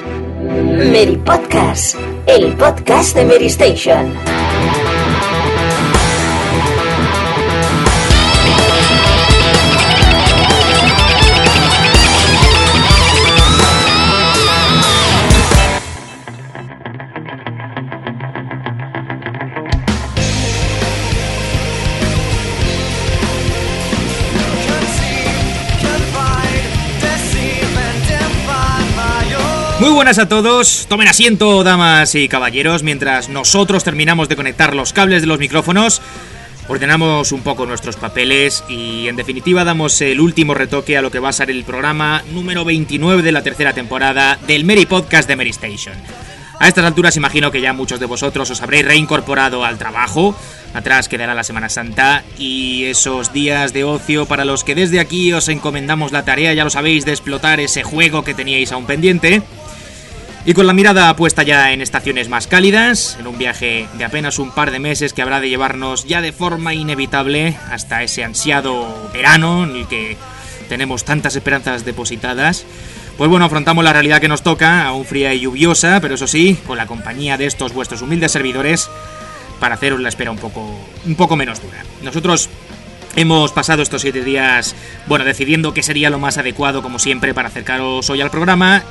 Mary Podcast, el podcast de Mary Station. Muy buenas a todos, tomen asiento, damas y caballeros, mientras nosotros terminamos de conectar los cables de los micrófonos, ordenamos un poco nuestros papeles y en definitiva damos el último retoque a lo que va a ser el programa número 29 de la tercera temporada del Mary Podcast de Mary Station. A estas alturas imagino que ya muchos de vosotros os habréis reincorporado al trabajo, atrás quedará la Semana Santa y esos días de ocio para los que desde aquí os encomendamos la tarea, ya lo sabéis, de explotar ese juego que teníais aún pendiente. Y con la mirada puesta ya en estaciones más cálidas, en un viaje de apenas un par de meses que habrá de llevarnos ya de forma inevitable hasta ese ansiado verano en el que tenemos tantas esperanzas depositadas, pues bueno, afrontamos la realidad que nos toca, aún fría y lluviosa, pero eso sí, con la compañía de estos vuestros humildes servidores para haceros la espera un poco menos dura. Nosotros hemos pasado estos 7 días, bueno, decidiendo qué sería lo más adecuado, como siempre, para acercaros hoy al programa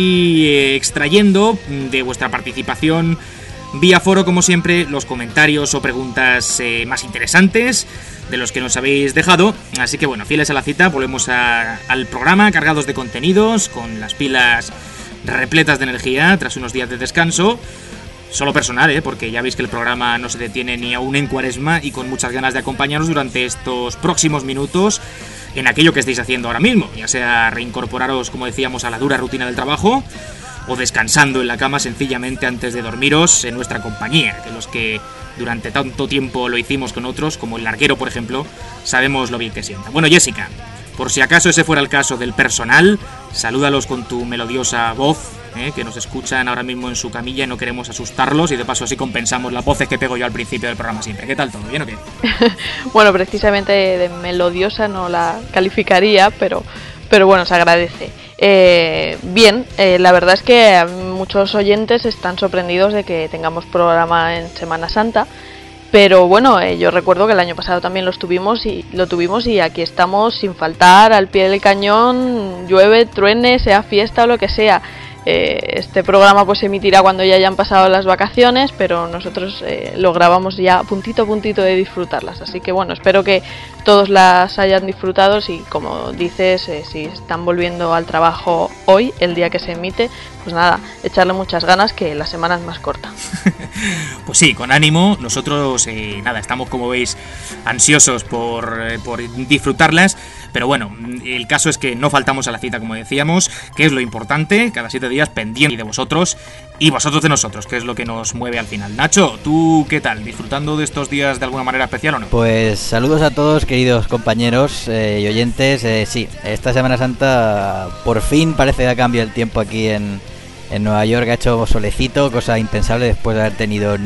y extrayendo de vuestra participación vía foro, como siempre, los comentarios o preguntas más interesantes de los que nos habéis dejado. Así que bueno, fieles a la cita, volvemos al programa cargados de contenidos, con las pilas repletas de energía tras unos días de descanso. Solo personal, porque ya veis que el programa no se detiene ni aún en Cuaresma y con muchas ganas de acompañaros durante estos próximos minutos en aquello que estáis haciendo ahora mismo, ya sea reincorporaros, como decíamos, a la dura rutina del trabajo o descansando en la cama sencillamente antes de dormiros en nuestra compañía, que los que durante tanto tiempo lo hicimos con otros, como el larguero, por ejemplo, sabemos lo bien que sienta. Bueno, Jessica, por si acaso ese fuera el caso del personal, salúdalos con tu melodiosa voz, que nos escuchan ahora mismo en su camilla y no queremos asustarlos, y de paso así compensamos las voces que pego yo al principio del programa siempre. ¿Qué tal todo? ¿Bien o qué? Bueno, precisamente de melodiosa no la calificaría, pero bueno, se agradece. Bien, la verdad es que muchos oyentes están sorprendidos de que tengamos programa en Semana Santa. Pero bueno, yo recuerdo que el año pasado también lo tuvimos y aquí estamos sin faltar, al pie del cañón, llueve, truene, sea fiesta o lo que sea. Este programa pues se emitirá cuando ya hayan pasado las vacaciones, pero nosotros lo grabamos ya puntito a puntito de disfrutarlas. Así que bueno, espero que todos las hayan disfrutado y como dices, si están volviendo al trabajo hoy, el día que se emite, pues nada, echarle muchas ganas, que la semana es más corta. Pues sí, con ánimo. Nosotros, estamos, como veis, ansiosos por disfrutarlas. Pero bueno, el caso es que no faltamos a la cita, como decíamos, que es lo importante, cada 7 días pendiente de vosotros y vosotros de nosotros, que es lo que nos mueve al final. Nacho, ¿tú qué tal? ¿Disfrutando de estos días de alguna manera especial o no? Pues saludos a todos, queridos compañeros y oyentes. Sí, esta Semana Santa por fin parece que ha cambiado el tiempo aquí en Nueva York. Ha hecho solecito, cosa impensable después de haber tenido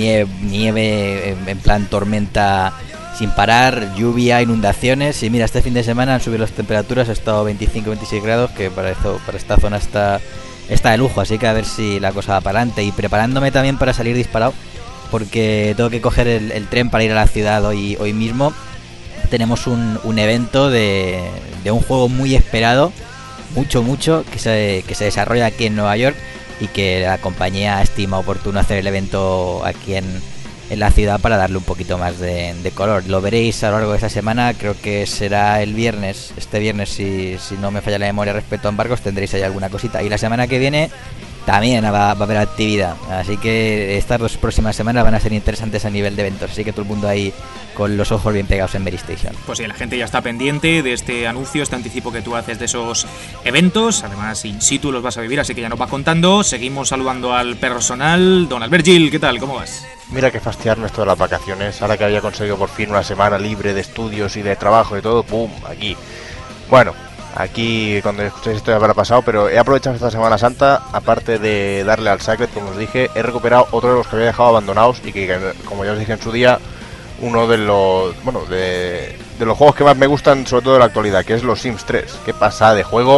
nieve en plan tormenta sin parar, lluvia, inundaciones. Y mira, este fin de semana han subido las temperaturas, ha estado 25-26 grados, que para esta zona está de lujo. Así que a ver si la cosa va para adelante. Y preparándome también para salir disparado, porque tengo que coger el tren para ir a la ciudad hoy mismo. Tenemos un evento de un juego muy esperado, mucho, que se desarrolla aquí en Nueva York, y que la compañía estima oportuno hacer el evento aquí en la ciudad para darle un poquito más de color. Lo veréis a lo largo de esta semana, creo que será el viernes, este viernes, si no me falla la memoria respecto a embargos, tendréis ahí alguna cosita. Y la semana que viene también va a haber actividad, así que estas 2 próximas semanas van a ser interesantes a nivel de eventos, así que todo el mundo ahí con los ojos bien pegados en Mary Station. Pues sí, la gente ya está pendiente de este anuncio, este anticipo que tú haces de esos eventos. Además, in situ los vas a vivir, así que ya nos vas contando. Seguimos saludando al personal. Don Albert Gil, ¿qué tal? ¿Cómo vas? Mira que fastidiarme esto de las vacaciones, ahora que había conseguido por fin una semana libre de estudios y de trabajo y todo, ¡pum!, aquí. Bueno, aquí cuando escuchéis esto ya habrá pasado, pero he aprovechado esta Semana Santa, aparte de darle al Sacred, como os dije, he recuperado otro de los que había dejado abandonados y que como ya os dije en su día, uno de los de los juegos que más me gustan, sobre todo de la actualidad, que es los Sims 3. Qué pasada de juego,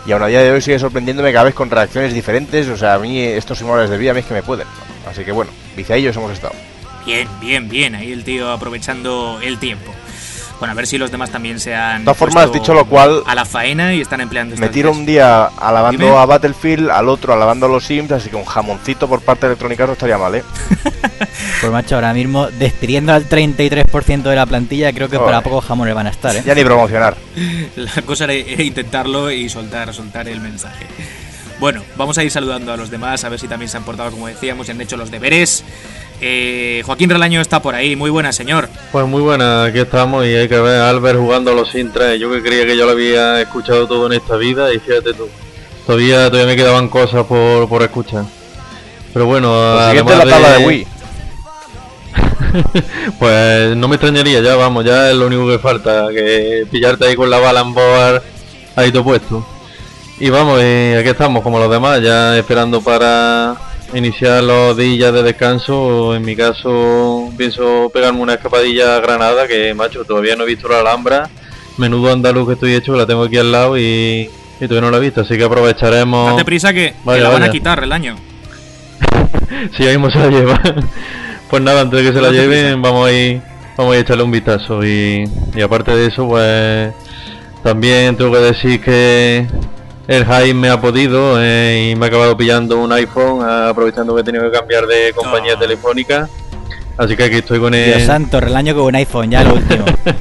y aún a día de hoy sigue sorprendiéndome cada vez con reacciones diferentes. O sea, a mí estos simuladores de vida a mí es que me pueden, ¿no? Así que bueno, viciadillos hemos estado. Bien, ahí el tío aprovechando el tiempo. Bueno, a ver si los demás también se han... De todas formas, dicho lo cual, a la faena y están empleando... Me tiro un día alabando a Battlefield, al otro alabando a los Sims, así que un jamoncito por parte de Electronic Arts no estaría mal, ¿eh? Pues macho, ahora mismo despidiendo al 33% de la plantilla, creo que para poco jamones van a estar, ¿eh? Ya ni promocionar. La cosa era intentarlo y soltar el mensaje. Bueno, vamos a ir saludando a los demás, a ver si también se han portado como decíamos y han hecho los deberes. Joaquín Relaño está por ahí, muy buena, señor. Pues muy buena, aquí estamos y hay que ver a Albert jugando a los Sims 3. Yo que creía que yo lo había escuchado todo en esta vida y fíjate tú, todavía me quedaban cosas por escuchar. Pero bueno, pues siguiente la tabla de Wii. Pues no me extrañaría, ya es lo único que falta, que pillarte ahí con la bala en board ahí todo puesto. Y vamos, aquí estamos como los demás, ya esperando para iniciar los días de descanso. En mi caso pienso pegarme una escapadilla a Granada, que macho, todavía no he visto la Alhambra, menudo andaluz que estoy hecho, que la tengo aquí al lado y todavía no la he visto, así que aprovecharemos. Date prisa que la van a quitar el año. Sí, ahí mismo se la lleva. Pues nada, antes de que se la lleven vamos a ir a echarle un vistazo y aparte de eso, pues también tengo que decir que el Hype me ha podido y me ha acabado pillando un iPhone, aprovechando que he tenido que cambiar de compañía telefónica. Así que aquí estoy con el... Dios santo, Relaño con un iPhone, ya lo último.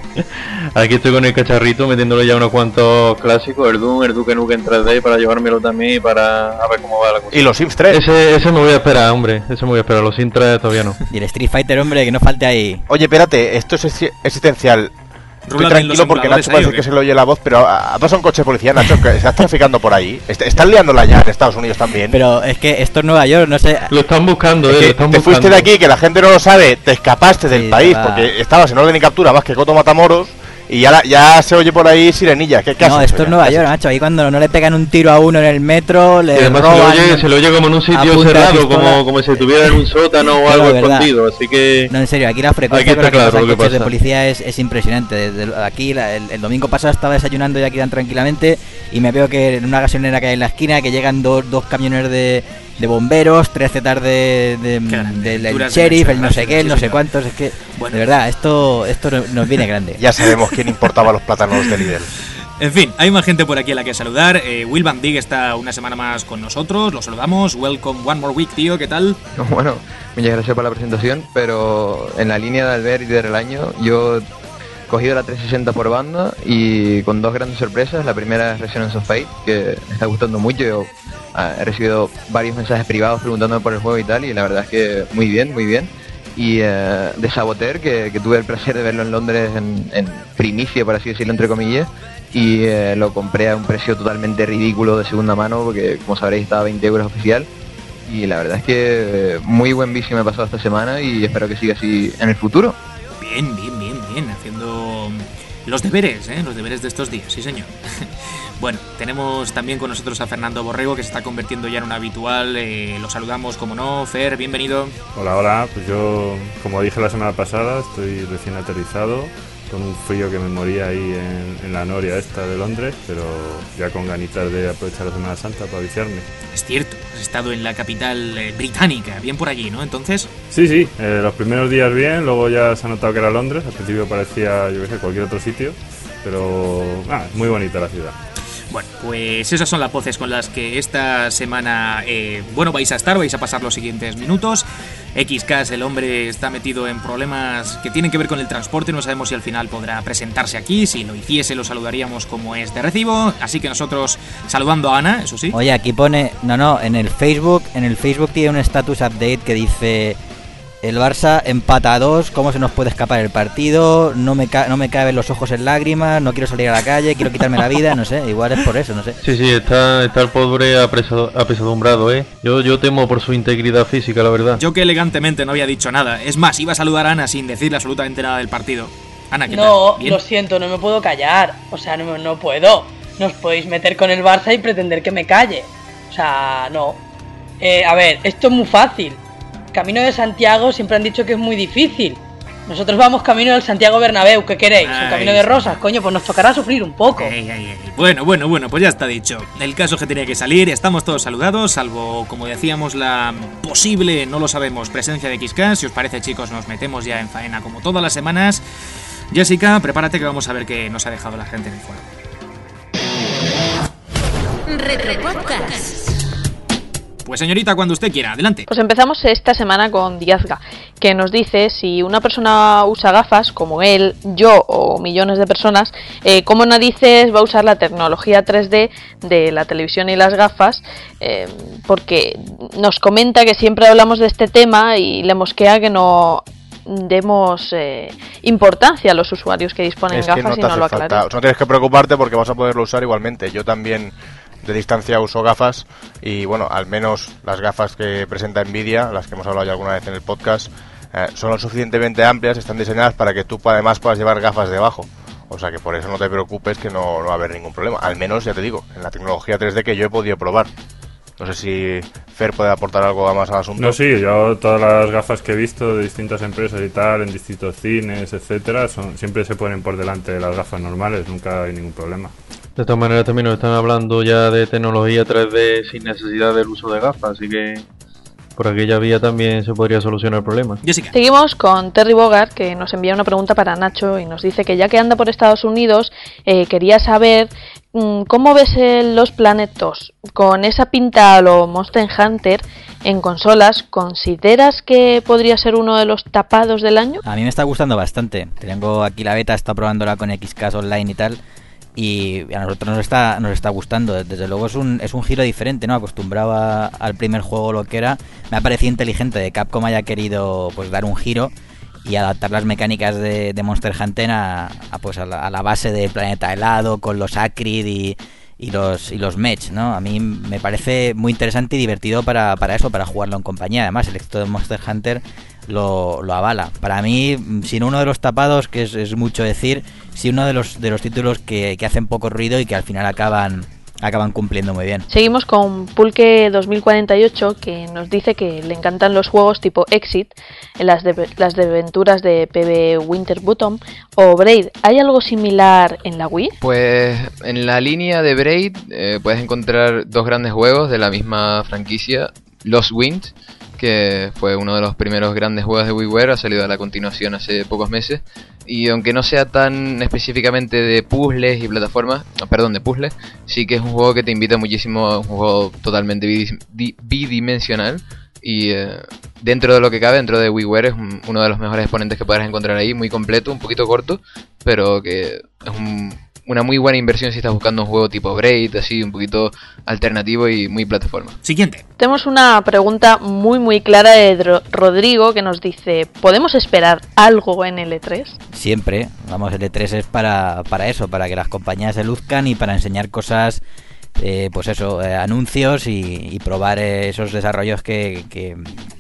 Aquí estoy con el cacharrito, metiéndole ya unos cuantos clásicos, el Doom, el Duke Nukem 3D, para llevármelo también y para a ver cómo va la cosa. ¿Y los Sims 3? Ese me voy a esperar, hombre, los Sims 3 todavía no. Y el Street Fighter, hombre, que no falte ahí. Oye, espérate, esto es existencial. Estoy tranquilo porque Nacho parece que se le oye la voz, pero ha pasado un coche de policía, Nacho, que se está traficando por ahí. Están liándola ya en Estados Unidos también. Pero es que esto es Nueva York, no sé. Lo están buscando, lo están buscando. Fuiste de aquí, que la gente no lo sabe, te escapaste del país porque estabas en orden y captura más que Coto Matamoros. Y ya se oye por ahí sirenilla. ¿Qué no, esto es Nueva York, macho. Ahí cuando no le pegan un tiro a uno en el metro, le roban. Se lo oye como en un sitio cerrado, como si estuviera en un sótano o algo escondido. Así que... No, en serio, aquí la frecuencia con la que pasan coches de policía es impresionante. Desde aquí, el domingo pasado estaba desayunando ya aquí tan tranquilamente y me veo que en una gasolinera que hay en la esquina que llegan dos camiones de bomberos, 13 tarde del sheriff, el no sé qué, el no sé cuántos. Es que, bueno, de verdad, esto nos viene grande. Ya sabemos quién importaba los plátanos de Lidl. En fin, hay más gente por aquí a la que saludar. Will Van Dijk está una semana más con nosotros, lo saludamos. Welcome one more week, tío, ¿qué tal? Bueno, muchas gracias por la presentación, pero en la línea de Albert y de Relaño, yo he cogido la 360 por banda y con dos grandes sorpresas. La primera es Resonance of Fate, que me está gustando mucho. Yo he recibido varios mensajes privados preguntándome por el juego y tal, y la verdad es que muy bien. Y de Saboteur, que tuve el placer de verlo en Londres en primicia, por así decirlo, entre comillas, y lo compré a un precio totalmente ridículo de segunda mano, porque como sabréis estaba a 20 euros oficial, y la verdad es que muy buen vicio me ha pasado esta semana y espero que siga así en el futuro. Bien, haciendo los deberes de estos días, sí señor. Bueno, tenemos también con nosotros a Fernando Borrego, que se está convirtiendo ya en un habitual. Lo saludamos, como no. Fer, bienvenido. Hola, pues yo, como dije la semana pasada, estoy recién aterrizado, con un frío que me moría ahí en la noria esta de Londres, pero ya con ganitas de aprovechar la Semana Santa para viciarme. Es cierto, has estado en la capital británica, bien por allí, ¿no? Entonces... Sí, los primeros días bien, luego ya se ha notado que era Londres, al principio parecía, yo qué sé, cualquier otro sitio, pero muy bonita la ciudad. Bueno, pues esas son las voces con las que esta semana vais a pasar los siguientes minutos. XCAS, el hombre, está metido en problemas que tienen que ver con el transporte. No sabemos si al final podrá presentarse aquí. Si lo hiciese, lo saludaríamos como es de recibo. Así que nosotros, saludando a Ana, eso sí. Oye, aquí pone... No, en el Facebook tiene un status update que dice... El Barça empata a 2, ¿cómo se nos puede escapar el partido? No me caben los ojos en lágrimas, no quiero salir a la calle, quiero quitarme la vida, no sé, igual es por eso, no sé. Sí, está el pobre apesadumbrado, Yo temo por su integridad física, la verdad. Yo que elegantemente no había dicho nada, es más, iba a saludar a Ana sin decirle absolutamente nada del partido. Ana, ¿qué tal? No, lo siento, no me puedo callar, o sea, no puedo. No os podéis meter con el Barça y pretender que me calle. O sea, no. A ver, esto es muy fácil. Camino de Santiago siempre han dicho que es muy difícil. Nosotros vamos camino del Santiago Bernabéu, ¿qué queréis? El camino de rosas, coño, pues nos tocará sufrir un poco. Bueno, pues ya está dicho. El caso es que tenía que salir, estamos todos saludados, salvo, como decíamos, la posible, no lo sabemos, presencia de XCast. Si os parece, chicos, nos metemos ya en faena como todas las semanas. Jessica, prepárate que vamos a ver qué nos ha dejado la gente en el foro. Retropodcast. Pues señorita, cuando usted quiera, adelante. Pues empezamos esta semana con Diazga, que nos dice si una persona usa gafas, como él, yo o millones de personas, ¿cómo narices va a usar la tecnología 3D de la televisión y las gafas? Porque nos comenta que siempre hablamos de este tema y le mosquea que no demos importancia a los usuarios que disponen gafas y no lo aclaremos. No tienes que preocuparte porque vas a poderlo usar igualmente. Yo también de distancia uso gafas y bueno, al menos las gafas que presenta Nvidia, las que hemos hablado ya alguna vez en el podcast, son lo suficientemente amplias, están diseñadas para que tú además puedas llevar gafas debajo. O sea que por eso no te preocupes, que no va a haber ningún problema. Al menos, ya te digo, en la tecnología 3D que yo he podido probar. No sé si Fer puede aportar algo más al asunto. No, sí, yo todas las gafas que he visto de distintas empresas y tal, en distintos cines, etcétera, siempre se ponen por delante de las gafas normales, nunca hay ningún problema. De todas maneras también nos están hablando ya de tecnología 3D sin necesidad del uso de gafas, así que por aquella vía también se podría solucionar el problema. Jessica. Seguimos con Terry Bogart, que nos envía una pregunta para Nacho y nos dice que ya que anda por Estados Unidos, quería saber cómo ves los Planet 2. Con esa pinta a lo Monster Hunter en consolas, ¿consideras que podría ser uno de los tapados del año? A mí me está gustando bastante. Tengo aquí la beta, está probándola con XCast Online y tal. Y a nosotros nos está gustando. Desde luego es un giro diferente, ¿no? Acostumbrado al primer juego lo que era. Me ha parecido inteligente de Capcom haya querido pues dar un giro y adaptar las mecánicas de Monster Hunter a la base de Planeta Helado, con los Acrid y los Mech, ¿no? A mí me parece muy interesante y divertido para eso, para jugarlo en compañía. Además, el éxito de Monster Hunter lo avala. Para mí, si no uno de los tapados, que es mucho decir, si uno de los títulos que hacen poco ruido y que al final acaban cumpliendo muy bien. Seguimos con Pulque 2048, que nos dice que le encantan los juegos tipo Exit, las de aventuras de PB Winterbottom o Braid. ¿Hay algo similar en la Wii? Pues en la línea de Braid puedes encontrar dos grandes juegos de la misma franquicia, Lost Winds, que fue uno de los primeros grandes juegos de WiiWare, ha salido a la continuación hace pocos meses, y aunque no sea tan específicamente de puzzles y plataformas, de puzzles, sí que es un juego que te invita muchísimo, a un juego totalmente bidimensional, y dentro de lo que cabe, dentro de WiiWare, es uno de los mejores exponentes que podrás encontrar ahí, muy completo, un poquito corto, pero que es una muy buena inversión si estás buscando un juego tipo Braid, así un poquito alternativo y muy plataforma. Siguiente. Tenemos una pregunta muy clara de Rodrigo, que nos dice: ¿podemos esperar algo en L3? Siempre, vamos, L3 es para eso, para que las compañías se luzcan y para enseñar cosas, anuncios y probar esos desarrollos que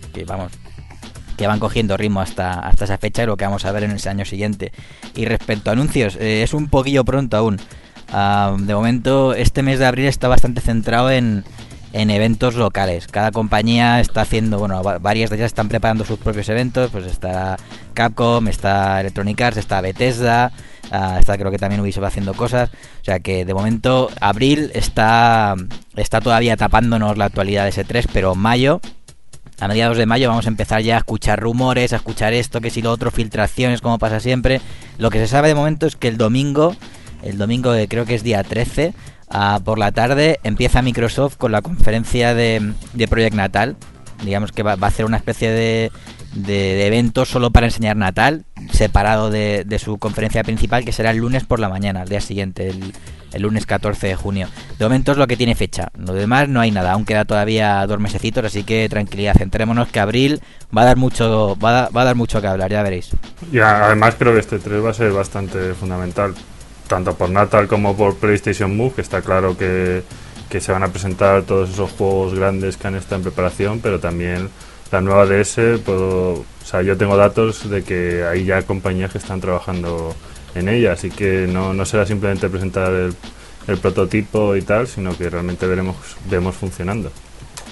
van cogiendo ritmo hasta esa fecha y lo que vamos a ver en ese año siguiente. Y respecto a anuncios, es un poquillo pronto aún. De momento, este mes de abril está bastante centrado en eventos locales. Cada compañía está haciendo, varias de ellas están preparando sus propios eventos. Pues está Capcom, está Electronic Arts, está Bethesda, está creo que también Ubisoft haciendo cosas. O sea que de momento abril está todavía tapándonos la actualidad de ese 3, pero mayo, a mediados de mayo, vamos a empezar ya a escuchar rumores, a escuchar esto, que si lo otro, filtraciones, como pasa siempre. Lo que se sabe de momento es que el domingo creo que es día 13, por la tarde, empieza Microsoft con la conferencia de Project Natal. Digamos que va a hacer una especie de evento solo para enseñar Natal, separado de su conferencia principal, que será el lunes por la mañana, al día siguiente, el lunes 14 de junio. De momento es lo que tiene fecha. Lo demás no hay nada, aún queda todavía 2 mesecitos, así que tranquilidad, centrémonos que abril va a dar mucho que hablar, ya veréis. Y además creo que este 3 va a ser bastante fundamental, tanto por Natal como por PlayStation Move, que está claro que se van a presentar todos esos juegos grandes que han estado en preparación, pero también la nueva DS. Yo tengo datos de que hay ya compañías que están trabajando en ella, así que no será simplemente presentar el prototipo y tal, sino que realmente vemos funcionando.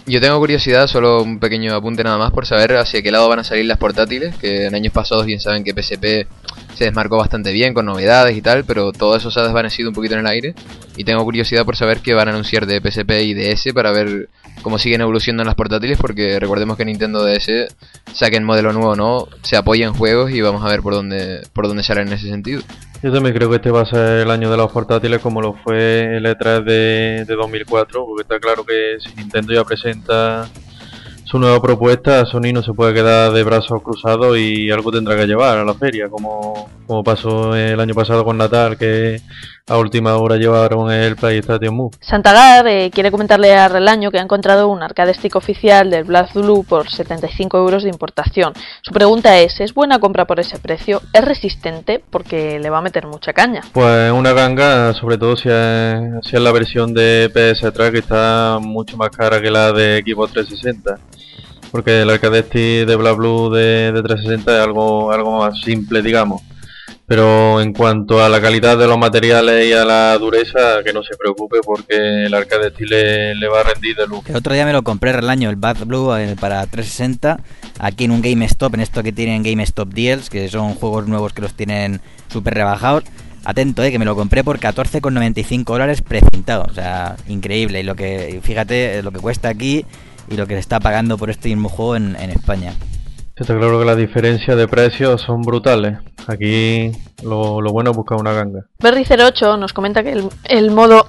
Yo tengo curiosidad, solo un pequeño apunte nada más, por saber hacia qué lado van a salir las portátiles, que en años pasados bien saben que PSP se desmarcó bastante bien con novedades y tal, pero todo eso se ha desvanecido un poquito en el aire. Y tengo curiosidad por saber qué van a anunciar de PSP y DS para ver cómo siguen evolucionando las portátiles, porque recordemos que Nintendo DS, saquen modelo nuevo o no, se apoya en juegos y vamos a ver por dónde salen en ese sentido. Yo también creo que este va a ser el año de los portátiles como lo fue el E3 de 2004, porque está claro que si Nintendo ya presenta su nueva propuesta, Sony no se puede quedar de brazos cruzados y algo tendrá que llevar a la feria, como pasó el año pasado con Natal, que a última hora llevaron el PlayStation Move. Santagar quiere comentarle a Relaño que ha encontrado un arcade stick oficial del BlazBlue por 75 euros de importación. Su pregunta ¿es buena compra por ese precio? ¿Es resistente? Porque le va a meter mucha caña. Pues una ganga, sobre todo si es la versión de PS3, que está mucho más cara que la de Xbox 360. Porque el arcade stick de BlazBlue de 360 es algo más simple, digamos. Pero en cuanto a la calidad de los materiales y a la dureza, que no se preocupe porque el arcade stick le va a rendir de lujo. El otro día me lo compré Relaño, el BlazBlue para 360, aquí en un GameStop, en esto que tienen GameStop Deals, que son juegos nuevos que los tienen súper rebajados. Atento, que me lo compré por $14,95 precintado, o sea, increíble. Y fíjate lo que cuesta aquí y lo que se está pagando por este mismo juego en España. Está claro que las diferencias de precios son brutales. Aquí lo bueno es buscar una ganga. Berry08 nos comenta que el modo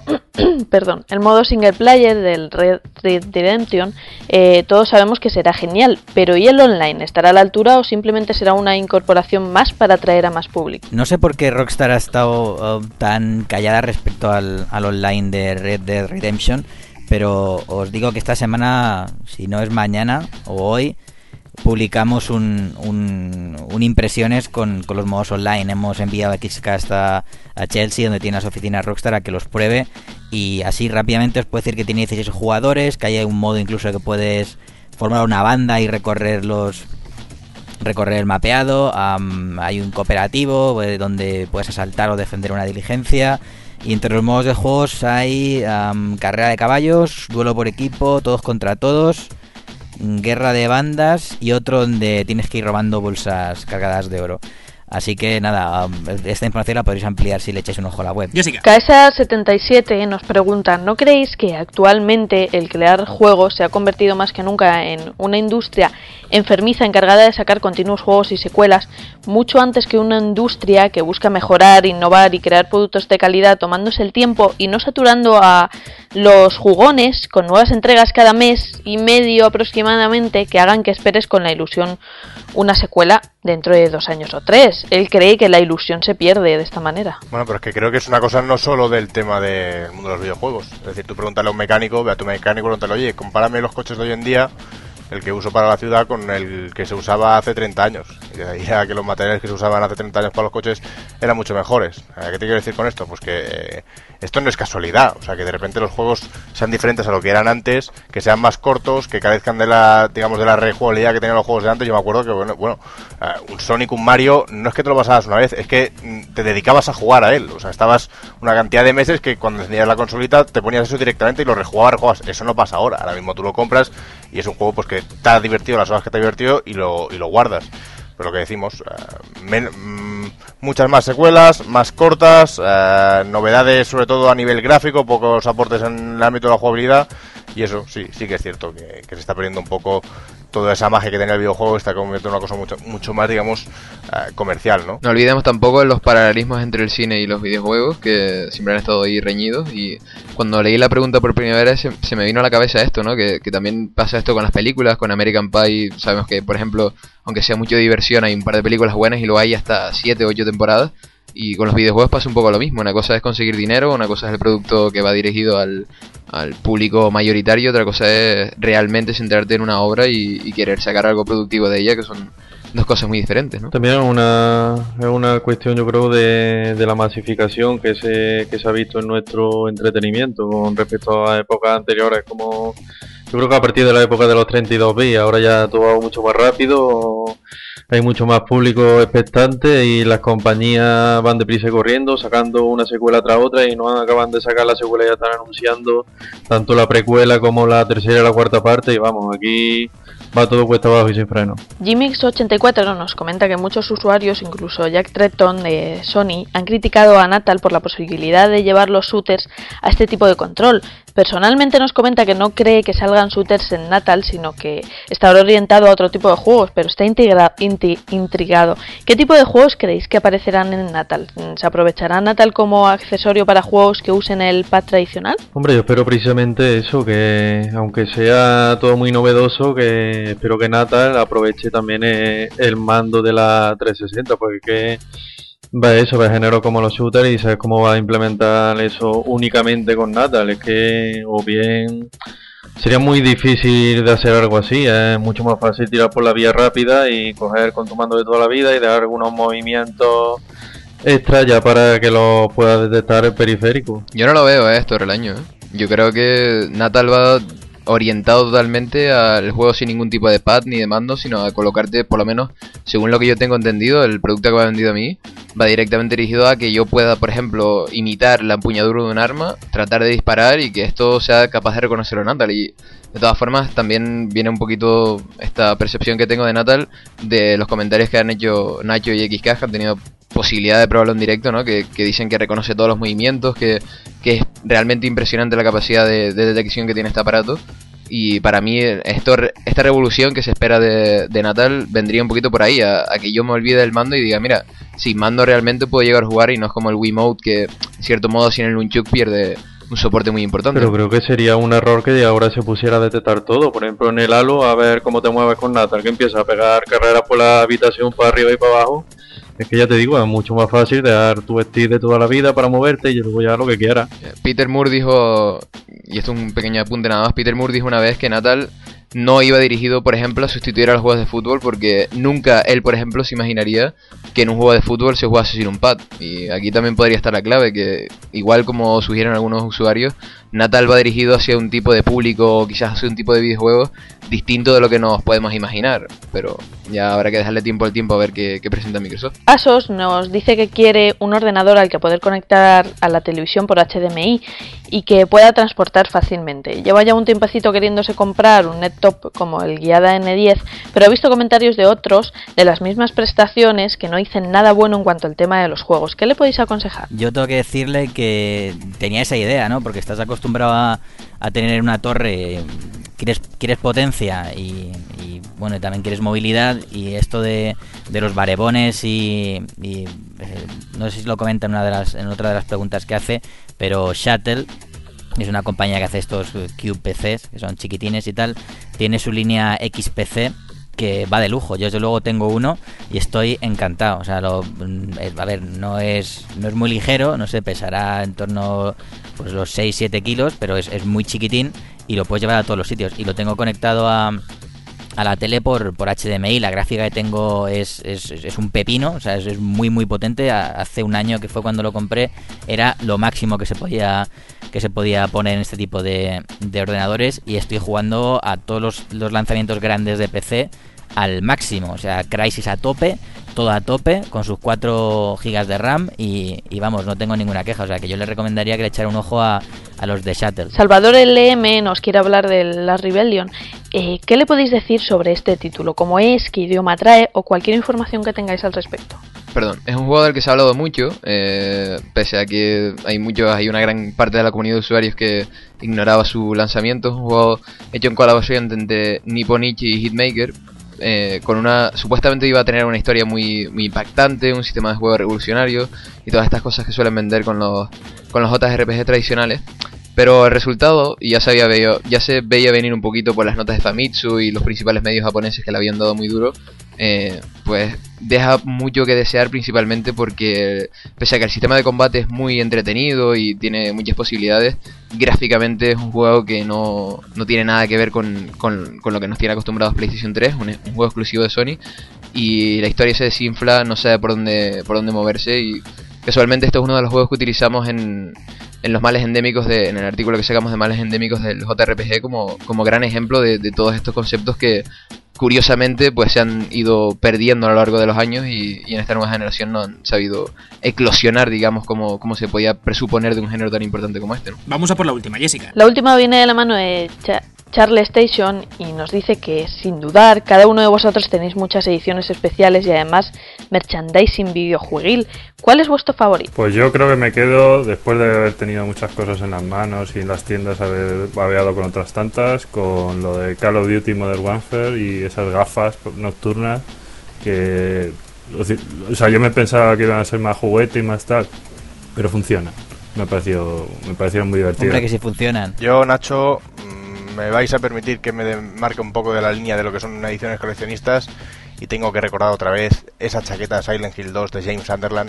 el modo single player del Red Dead Redemption todos sabemos que será genial, pero ¿y el online? ¿Estará a la altura o simplemente será una incorporación más para atraer a más público? No sé por qué Rockstar ha estado tan callada respecto al online de Red Dead Redemption, pero os digo que esta semana, si no es mañana o hoy, publicamos un impresiones con los modos online. Hemos enviado a Xcast a Chelsea, donde tiene las oficinas Rockstar, a que los pruebe, y así rápidamente os puedo decir que tiene 16 jugadores, que hay un modo incluso que puedes formar una banda y recorrer el mapeado. Hay un cooperativo donde puedes asaltar o defender una diligencia, y entre los modos de juegos hay carrera de caballos, duelo por equipo, todos contra todos, guerra de bandas y otro donde tienes que ir robando bolsas cargadas de oro. Así que nada, esta información la podréis ampliar si le echáis un ojo a la web. Jessica. Caesa77 nos pregunta, ¿no creéis que actualmente el crear juegos se ha convertido más que nunca en una industria enfermiza encargada de sacar continuos juegos y secuelas, mucho antes que una industria que busca mejorar, innovar y crear productos de calidad, tomándose el tiempo y no saturando a los jugones con nuevas entregas cada mes y medio aproximadamente, que hagan que esperes con la ilusión una secuela dentro de 2 años o 3? Él cree que la ilusión se pierde de esta manera. Bueno, pero es que creo que es una cosa no solo del tema del mundo de los videojuegos. Es decir, tú pregúntale a un mecánico, ve a tu mecánico, pregúntale, oye, compárame los coches de hoy en día, el que uso para la ciudad, con el que se usaba hace 30 años. Y de ahí a que los materiales que se usaban hace 30 años para los coches eran mucho mejores. ¿Qué te quiero decir con esto? Pues que esto no es casualidad. O sea, que de repente los juegos sean diferentes a lo que eran antes, que sean más cortos, que carezcan de la, digamos, de la rejugabilidad que tenían los juegos de antes. Yo me acuerdo que, bueno, un Sonic, un Mario, no es que te lo pasabas una vez, es que te dedicabas a jugar a él. O sea, estabas una cantidad de meses que cuando tenías la consolita te ponías eso directamente y lo rejugabas. Eso no pasa ahora. Ahora mismo tú lo compras y es un juego pues que te ha divertido las horas que te ha divertido y lo guardas. Pero lo que decimos, muchas más secuelas, más cortas, novedades sobre todo a nivel gráfico, pocos aportes en el ámbito de la jugabilidad, y eso sí que es cierto que se está perdiendo un poco toda esa magia que tenía el videojuego, está convirtiendo en una cosa mucho más, digamos, comercial, ¿no? No olvidemos tampoco los paralelismos entre el cine y los videojuegos, que siempre han estado ahí reñidos, y cuando leí la pregunta por primera vez se me vino a la cabeza esto, ¿no? Que también pasa esto con las películas, con American Pie. Sabemos que, por ejemplo, aunque sea mucho diversión, hay un par de películas buenas y luego hay hasta 7 o 8 temporadas. Y con los videojuegos pasa un poco lo mismo. Una cosa es conseguir dinero, una cosa es el producto que va dirigido al público mayoritario, otra cosa es realmente centrarte en una obra y querer sacar algo productivo de ella, que son dos cosas muy diferentes, ¿no? También es una cuestión, yo creo, de la masificación que se ha visto en nuestro entretenimiento con respecto a épocas anteriores, como yo creo que a partir de la época de los 32 bits, ahora ya todo va mucho más rápido. hay mucho más público expectante y las compañías van deprisa y corriendo, sacando una secuela tras otra y no acaban de sacar la secuela y ya están anunciando tanto la precuela como la tercera y la cuarta parte y vamos, aquí va todo cuesta abajo y sin freno. Gmix84 nos comenta que muchos usuarios, incluso Jack Tretton de Sony, han criticado a Natal por la posibilidad de llevar los shooters a este tipo de control. Personalmente nos comenta que no cree que salgan shooters en Natal, sino que está orientado a otro tipo de juegos, pero está intrigado. ¿Qué tipo de juegos creéis que aparecerán en Natal? ¿Se aprovechará Natal como accesorio para juegos que usen el pad tradicional? Hombre, yo espero precisamente eso, que aunque sea todo muy novedoso, que espero que Natal aproveche también el mando de la 360, porque va eso, va género como los shooters y sabes cómo va a implementar eso únicamente con Natal. Es que, o bien, sería muy difícil de hacer algo así. Es mucho más fácil tirar por la vía rápida y coger con tu mando de toda la vida y dar algunos movimientos extra ya para que lo pueda detectar el periférico. Yo no lo veo esto el año. Yo creo que Natal va orientado totalmente al juego sin ningún tipo de pad ni de mando, sino a colocarte, por lo menos, según lo que yo tengo entendido, el producto que me ha vendido a mí va directamente dirigido a que yo pueda, por ejemplo, imitar la empuñadura de un arma, tratar de disparar y que esto sea capaz de reconocerlo Natal. Y de todas formas también viene un poquito esta percepción que tengo de Natal de los comentarios que han hecho Nacho y XK, que han tenido posibilidad de probarlo en directo, ¿no? Que dicen que reconoce todos los movimientos, que es realmente impresionante la capacidad de detección que tiene este aparato. Y para mí esta revolución que se espera de Natal vendría un poquito por ahí, a que yo me olvide del mando y diga, mira, sin mando realmente puedo llegar a jugar y no es como el Wiimote que, en cierto modo, sin el Nunchuk pierde un soporte muy importante. Pero creo que sería un error que ahora se pusiera a detectar todo. Por ejemplo, en el Halo, a ver cómo te mueves con Natal, que empieza a pegar carreras por la habitación para arriba y para abajo. Es que ya te digo, es mucho más fácil dejar tu stick de toda la vida para moverte y luego ya lo que quieras. Peter Moore dijo, y esto es un pequeño apunte nada más, Peter Moore dijo una vez que Natal no iba dirigido, por ejemplo, a sustituir a los juegos de fútbol, porque nunca él, por ejemplo, se imaginaría que en un juego de fútbol se jugase sin un pad. Y aquí también podría estar la clave, que igual como sugieren algunos usuarios, Natal va dirigido hacia un tipo de público o quizás hacia un tipo de videojuegos distinto de lo que nos podemos imaginar, pero ya habrá que dejarle tiempo al tiempo a ver qué presenta Microsoft. Asos nos dice que quiere un ordenador al que poder conectar a la televisión por HDMI y que pueda transportar fácilmente. Lleva ya un tiempecito queriéndose comprar un nettop como el Guiada N10, pero ha visto comentarios de otros de las mismas prestaciones que no dicen nada bueno en cuanto al tema de los juegos. ¿Qué le podéis aconsejar? Yo tengo que decirle que tenía esa idea, ¿no? Porque estás acostumbrado a tener una torre, quieres potencia y bueno, también quieres movilidad, y esto de los barebones y no sé si lo comenta en otra de las preguntas que hace, pero Shuttle es una compañía que hace estos Cube PCs, que son chiquitines y tal, tiene su línea XPC que va de lujo. Yo desde luego tengo uno y estoy encantado. O sea, a ver, no es muy ligero, no sé, pesará en torno pues los 6-7 kilos, pero es muy chiquitín y lo puedes llevar a todos los sitios. Y lo tengo conectado a la tele por HDMI. La gráfica que tengo es un pepino, o sea, es muy muy potente. Hace un año, que fue cuando lo compré, era lo máximo que se podía poner en este tipo de ordenadores, y estoy jugando a todos los lanzamientos grandes de PC al máximo. O sea, Crysis a tope, todo a tope, con sus 4 GB de RAM y vamos, no tengo ninguna queja. O sea, que yo le recomendaría que le echara un ojo a los de Shuttle. Salvador LM nos quiere hablar de la Rebellion. ¿Qué le podéis decir sobre este título? ¿Cómo es? ¿Qué idioma trae? O cualquier información que tengáis al respecto. Perdón, es un juego del que se ha hablado mucho, pese a que hay una gran parte de la comunidad de usuarios que ignoraba su lanzamiento. Es un juego hecho en colaboración entre Nipponichi y Hitmaker, supuestamente iba a tener una historia muy, muy impactante, un sistema de juego revolucionario y todas estas cosas que suelen vender con los JRPG tradicionales. Pero el resultado, y ya se veía venir un poquito por las notas de Famitsu y los principales medios japoneses que le habían dado muy duro, pues deja mucho que desear, principalmente porque, pese a que el sistema de combate es muy entretenido y tiene muchas posibilidades, gráficamente es un juego que no tiene nada que ver con lo que nos tiene acostumbrados PlayStation 3, un juego exclusivo de Sony, y la historia se desinfla, no sabe por dónde moverse, y Casualmente este es uno de los juegos que utilizamos en los males endémicos, en el artículo que sacamos de males endémicos del JRPG como gran ejemplo de todos estos conceptos que curiosamente pues se han ido perdiendo a lo largo de los años y en esta nueva generación no han sabido eclosionar, digamos, como se podía presuponer de un género tan importante como este, ¿no? Vamos a por la última, Jessica. La última viene de la mano de Charlie Station y nos dice que, sin dudar, cada uno de vosotros tenéis muchas ediciones especiales y además merchandising videojueguil. ¿Cuál es vuestro favorito? Pues yo creo que me quedo, después de haber tenido muchas cosas en las manos y en las tiendas haber babeado con otras tantas, con lo de Call of Duty Modern Warfare y esas gafas nocturnas que... O sea, yo me pensaba que iban a ser más juguete y más tal, pero funciona. Me parecieron muy divertidas. Hombre, que sí funcionan. Yo, Nacho, me vais a permitir que me marque un poco de la línea de lo que son ediciones coleccionistas y tengo que recordar otra vez esa chaqueta Silent Hill 2 de James Sunderland,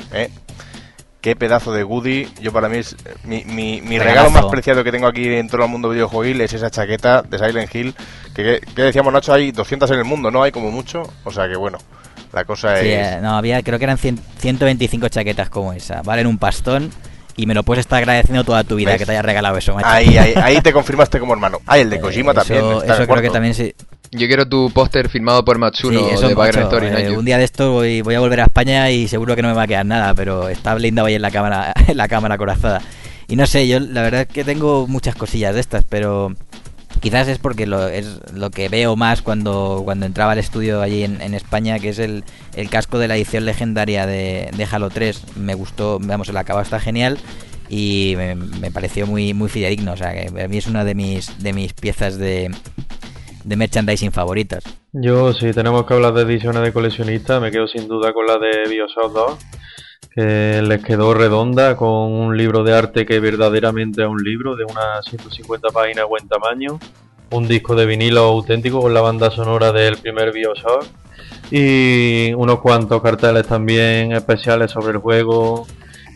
qué pedazo de goodie. Yo, para mí, es mi regalo más preciado que tengo aquí en todo el mundo videojueguil es esa chaqueta de Silent Hill, que decíamos, Nacho, hay 200 en el mundo, ¿no? Hay como mucho, o sea que bueno, la cosa sí, es... no, creo que eran 125 chaquetas como esa, valen un pastón. Y me lo puedes estar agradeciendo toda tu vida. ¿Ves? Que te haya regalado eso, macho. Ahí te confirmaste como hermano. El de Kojima también. Eso creo que también sí. Yo quiero tu póster firmado por Matsuno, sí, eso, de Background Story. Un día de esto voy a volver a España y seguro que no me va a quedar nada, pero está blindado ahí en la cámara corazada. Y no sé, yo la verdad es que tengo muchas cosillas de estas, pero quizás es porque es lo que veo más cuando entraba al estudio allí en España, que es el casco de la edición legendaria de Halo 3. Me gustó, vamos, el acabado está genial y me pareció muy, muy fidedigno. O sea, que a mí es una de mis piezas de merchandising favoritas. Yo, si tenemos que hablar de ediciones de coleccionistas, me quedo sin duda con la de BioShock 2, que les quedó redonda, con un libro de arte que verdaderamente es un libro de unas 150 páginas buen tamaño, un disco de vinilo auténtico con la banda sonora del primer BioShock y unos cuantos carteles también especiales sobre el juego,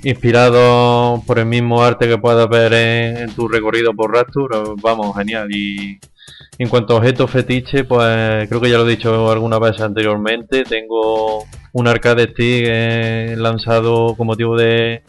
inspirados por el mismo arte que puedas ver en tu recorrido por Rapture. Vamos, genial. Y en cuanto a objetos fetiche, pues creo que ya lo he dicho algunas veces anteriormente, tengo un arcade stick lanzado con motivo del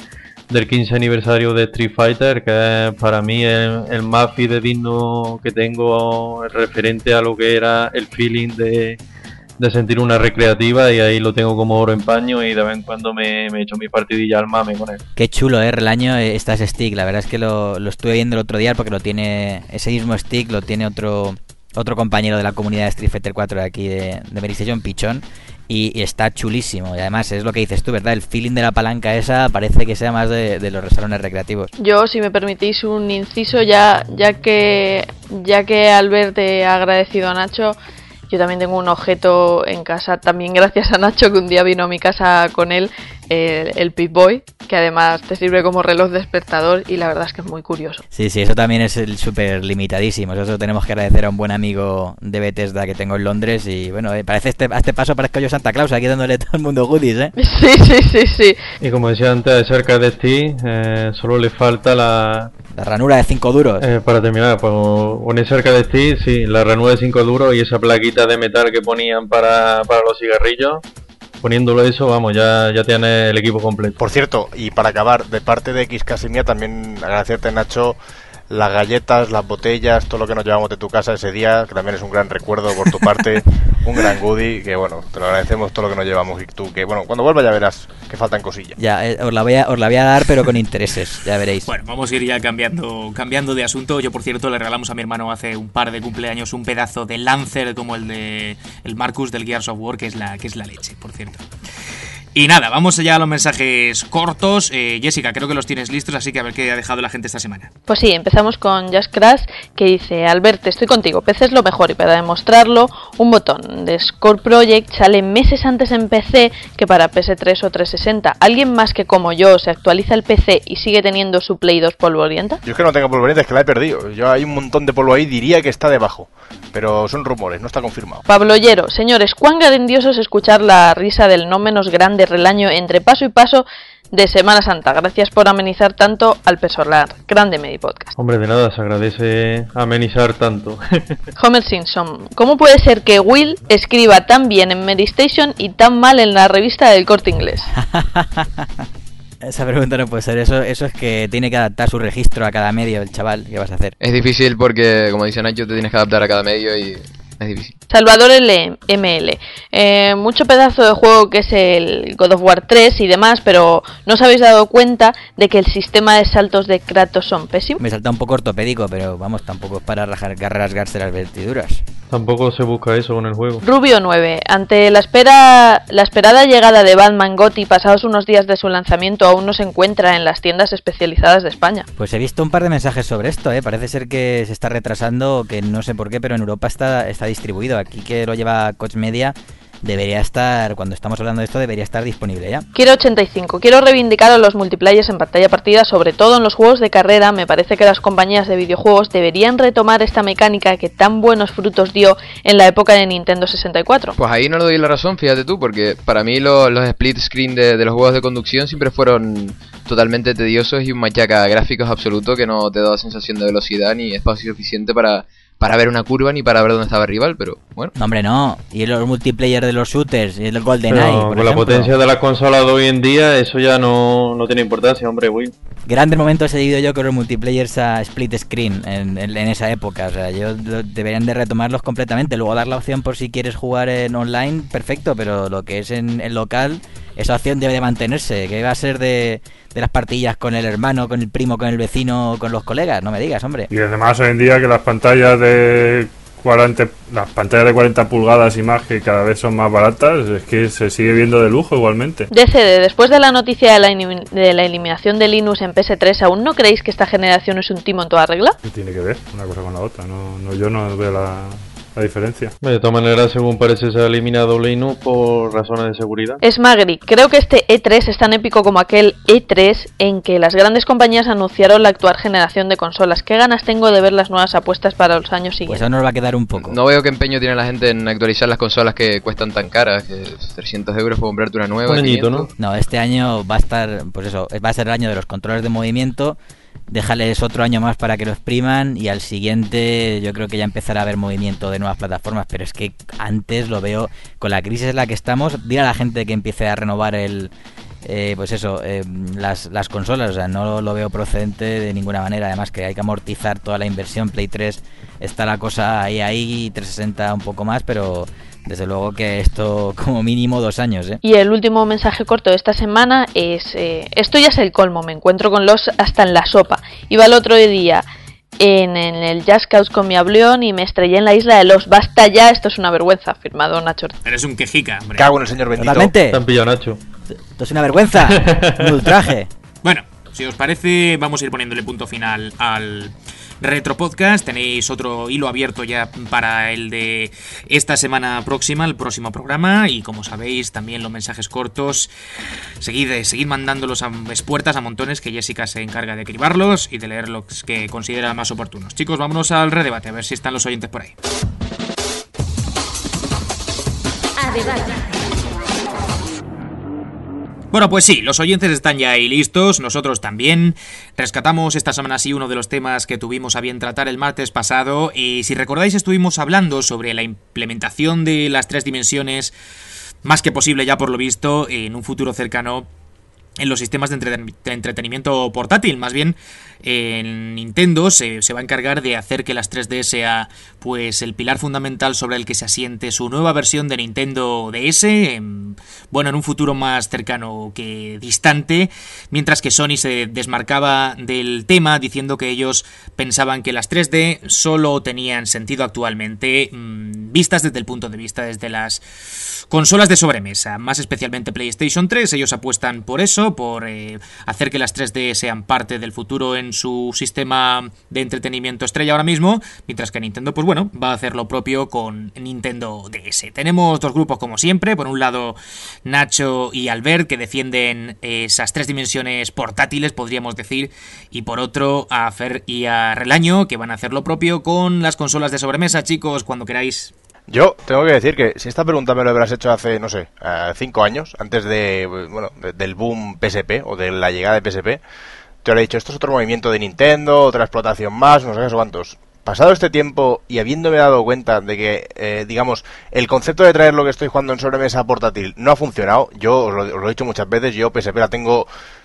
15 aniversario de Street Fighter, que es para mí el más fidedigno que tengo referente a lo que era el feeling de sentir una recreativa, y ahí lo tengo como oro en paño y de vez en cuando me echo mi partidilla al mame con él. Qué chulo, Relaño, está ese stick. La verdad es que lo estuve viendo el otro día porque lo tiene, ese mismo stick lo tiene otro compañero de la comunidad de Street Fighter 4 de aquí de Meristation, Pichón, y está chulísimo. Y además es lo que dices tú, ¿verdad? El feeling de la palanca esa parece que sea más de los salones recreativos. Yo, si me permitís un inciso, ya que Albert te ha agradecido a Nacho, yo también tengo un objeto en casa, también gracias a Nacho, que un día vino a mi casa con él, el Pip-Boy, que además te sirve como reloj despertador, y la verdad es que es muy curioso. Sí, eso también es el súper limitadísimo. Eso tenemos que agradecer a un buen amigo de Bethesda que tengo en Londres. Y bueno, a este paso parezco yo Santa Claus aquí dándole a todo el mundo goodies, ¿eh? Sí. Y como decía antes, cerca de ti, solo le falta la ranura de 5 duros. Para terminar, pues poner cerca de ti, sí, la ranura de 5 duros y esa plaquita de metal que ponían para los cigarrillos. Poniéndolo eso, vamos, ya tienes el equipo completo. Por cierto, y para acabar, de parte de X Casimia, también agradecerte, Nacho, las galletas, las botellas, todo lo que nos llevamos de tu casa ese día, que también es un gran recuerdo por tu parte, un gran goodie, que bueno, te lo agradecemos todo lo que nos llevamos, y tú, que bueno, cuando vuelva ya verás que faltan cosillas. Ya, os la voy a dar, pero con intereses, ya veréis. Bueno, vamos a ir ya cambiando de asunto. Yo, por cierto, le regalamos a mi hermano hace un par de cumpleaños un pedazo de Lancer como el de el Marcus del Gears of War, que es la leche, por cierto. Y nada, vamos ya a los mensajes cortos. Jessica, creo que los tienes listos, así que a ver qué ha dejado la gente esta semana. Pues sí, empezamos con Just Crash, que dice: Albert, estoy contigo, PC es lo mejor, y para demostrarlo, un botón de Score Project sale meses antes en PC que para PS3 o 360. ¿Alguien más que como yo se actualiza el PC y sigue teniendo su Play 2 polvorienta? Yo es que no tengo polvorienta, es que la he perdido. Yo hay un montón de polvo ahí, diría que está debajo, pero son rumores, no está confirmado. Pablo Llero: señores, cuán grandioso es escuchar la risa del no menos grande Relaño entre paso y paso de Semana Santa. Gracias por amenizar tanto al personal. Grande Medi Podcast. Hombre, de nada, se agradece amenizar tanto. Homer Simpson: ¿cómo puede ser que Will escriba tan bien en Meristation y tan mal en la revista del Corte Inglés? Esa pregunta no puede ser. Eso es que tiene que adaptar su registro a cada medio el chaval. ¿Qué vas a hacer? Es difícil porque, como dice Nacho, te tienes que adaptar a cada medio y es difícil. Salvador ML. Mucho pedazo de juego que es el God of War 3 y demás, pero ¿no os habéis dado cuenta de que el sistema de saltos de Kratos son pésimos? Me salta un poco ortopédico, pero vamos, tampoco es para rasgarse las vestiduras. Tampoco se busca eso con el juego. Rubio 9. Ante la esperada llegada de Batman GOTY pasados unos días de su lanzamiento, aún no se encuentra en las tiendas especializadas de España. Pues he visto un par de mensajes sobre esto, Parece ser que se está retrasando, que no sé por qué, pero en Europa está distribuido. Aquí que lo lleva Koch Media, debería estar, cuando estamos hablando de esto, debería estar disponible ya. Quiero 85. Quiero reivindicar a los multiplayers en pantalla partida, sobre todo en los juegos de carrera. Me parece que las compañías de videojuegos deberían retomar esta mecánica que tan buenos frutos dio en la época de Nintendo 64. Pues ahí no le doy la razón, fíjate tú, porque para mí los split screen de los juegos de conducción siempre fueron totalmente tediosos y un machaca gráficos absoluto que no te da sensación de velocidad ni espacio suficiente para ver una curva ni para ver dónde estaba el rival, pero bueno. No, hombre, no. Y los multiplayer de los shooters y el GoldenEye, por con la potencia de las consolas de hoy en día, eso ya no tiene importancia, hombre, Will. Grandes momentos he vivido yo con los multiplayers a split screen en esa época. O sea, deberían de retomarlos completamente. Luego dar la opción por si quieres jugar en online, perfecto, pero lo que es en local, esa opción debe de mantenerse. ¿Qué va a ser de las partidas con el hermano, con el primo, con el vecino, con los colegas? No me digas, hombre. Y además hoy en día que las pantallas de 40 pulgadas y más, que cada vez son más baratas, es que se sigue viendo de lujo igualmente. DCD, después de la noticia de la eliminación de Linux en PS3, ¿aún no creéis que esta generación es un timo en toda regla? ¿Qué tiene que ver una cosa con la otra? Yo no veo la diferencia. De todas maneras, según parece, se ha eliminado Linux por razones de seguridad. Smagri, creo que este E3 es tan épico como aquel E3 en que las grandes compañías anunciaron la actual generación de consolas. ¿Qué ganas tengo de ver las nuevas apuestas para los años siguientes? Pues eso nos va a quedar un poco. No veo qué empeño tiene la gente en actualizar las consolas que cuestan tan caras, que 300 euros para comprarte una nueva. Un añito, ¿no? No, este año va a estar, pues eso, va a ser el año de los controles de movimiento. Déjales otro año más para que lo expriman y al siguiente yo creo que ya empezará a haber movimiento de nuevas plataformas, pero es que antes lo veo, con la crisis en la que estamos, dile a la gente que empiece a renovar las consolas. O sea, no lo veo procedente de ninguna manera. Además que hay que amortizar toda la inversión. Play 3 está la cosa ahí, 360 un poco más, pero desde luego que esto como mínimo 2 años, Y el último mensaje corto de esta semana es esto ya es el colmo, me encuentro con los hasta en la sopa. Iba el otro día en el Just Cause con mi avión y me estrellé en la isla de los. Basta ya, esto es una vergüenza. Firmado Nacho. Eres un quejica, hombre. Cago en el señor bendito. Totalmente. Te han pillado, Nacho. Esto es una vergüenza. Un ultraje. Bueno, si os parece, vamos a ir poniéndole punto final al Retro Podcast. Tenéis otro hilo abierto ya para el de esta semana próxima, el próximo programa. Y como sabéis, también los mensajes cortos. Seguid mandándolos a espuertas, a montones, que Jessica se encarga de cribarlos y de leer los que considera más oportunos. Chicos, vámonos al redebate, a ver si están los oyentes por ahí. A debate. Bueno, pues sí, los oyentes están ya ahí listos, nosotros también. Rescatamos esta semana sí uno de los temas que tuvimos a bien tratar el martes pasado. Y si recordáis, estuvimos hablando sobre la implementación de las 3 dimensiones, más que posible ya por lo visto, en un futuro cercano, en los sistemas de entretenimiento portátil. Más bien, Nintendo se va a encargar de hacer que las 3D sea pues el pilar fundamental sobre el que se asiente su nueva versión de Nintendo DS, en un futuro más cercano que distante, mientras que Sony se desmarcaba del tema diciendo que ellos pensaban que las 3D solo tenían sentido actualmente vistas desde el punto de vista desde las consolas de sobremesa, más especialmente PlayStation 3. Ellos apuestan por eso, por hacer que las 3D sean parte del futuro en su sistema de entretenimiento estrella ahora mismo, mientras que Nintendo, pues bueno, va a hacer lo propio con Nintendo DS. Tenemos 2 grupos como siempre, por un lado Nacho y Albert, que defienden esas 3 dimensiones portátiles, podríamos decir, y por otro a Fer y a Relaño, que van a hacer lo propio con las consolas de sobremesa. Chicos, cuando queráis. Yo tengo que decir que si esta pregunta me lo habrás hecho hace, 5 años, antes del boom PSP o de la llegada de PSP, te habría dicho, esto es otro movimiento de Nintendo, otra explotación más, no sé qué, cuántos. Pasado este tiempo y habiéndome dado cuenta de que, el concepto de traer lo que estoy jugando en sobremesa portátil no ha funcionado, yo os lo he dicho muchas veces, yo PSP la tengo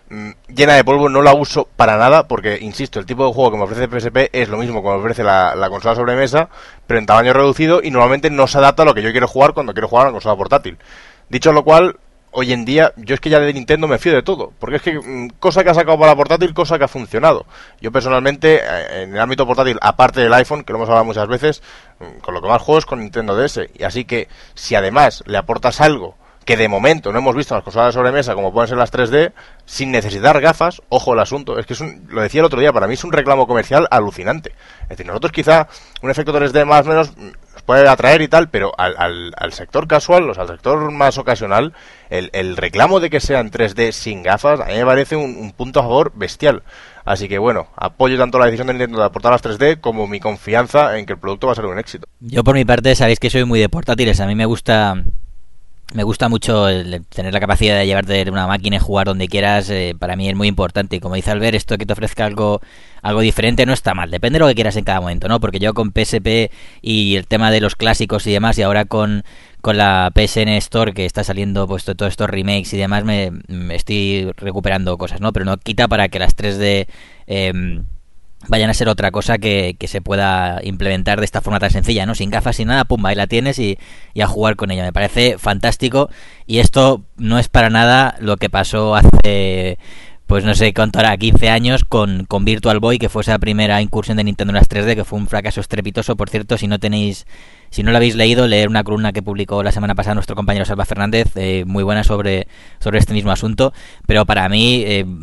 llena de polvo, no la uso para nada, porque, insisto, el tipo de juego que me ofrece PSP es lo mismo que me ofrece la consola sobremesa, pero en tamaño reducido, y normalmente no se adapta a lo que yo quiero jugar cuando quiero jugar a una consola portátil. Dicho lo cual, hoy en día, yo es que ya de Nintendo me fío de todo, porque es que cosa que ha sacado para la portátil, cosa que ha funcionado. Yo personalmente, en el ámbito portátil, aparte del iPhone, que lo hemos hablado muchas veces, con lo que más juego es con Nintendo DS, y así que, si además le aportas algo que de momento no hemos visto en las consolas de sobremesa, como pueden ser las 3D, sin necesitar gafas, ojo el asunto, es que lo decía el otro día, para mí es un reclamo comercial alucinante. Es decir, nosotros quizá un efecto 3D más o menos nos puede atraer y tal, pero al sector casual, o sea, al sector más ocasional, el reclamo de que sea en 3D sin gafas, a mí me parece un punto a favor bestial. Así que bueno, apoyo tanto la decisión de Nintendo de aportar las 3D como mi confianza en que el producto va a ser un éxito. Yo por mi parte, sabéis que soy muy de portátiles, a mí me gusta mucho tener la capacidad de llevarte una máquina y jugar donde quieras. Para mí es muy importante, y como dice Albert, esto que te ofrezca algo diferente no está mal, depende de lo que quieras en cada momento, ¿no? Porque yo con PSP y el tema de los clásicos y demás, y ahora con la PSN Store que está saliendo, pues todos estos remakes y demás, me estoy recuperando cosas, ¿no? Pero no quita para que las 3D vayan a ser otra cosa que se pueda implementar de esta forma tan sencilla, ¿no? Sin gafas, sin nada, pum, ahí la tienes y a jugar con ella. Me parece fantástico, y esto no es para nada lo que pasó hace, pues no sé cuánto hará, 15 años con Virtual Boy, que fue esa primera incursión de Nintendo en las 3D, que fue un fracaso estrepitoso. Por cierto, si no lo habéis leído, leer una columna que publicó la semana pasada nuestro compañero Salva Fernández, muy buena sobre este mismo asunto. Pero para mí,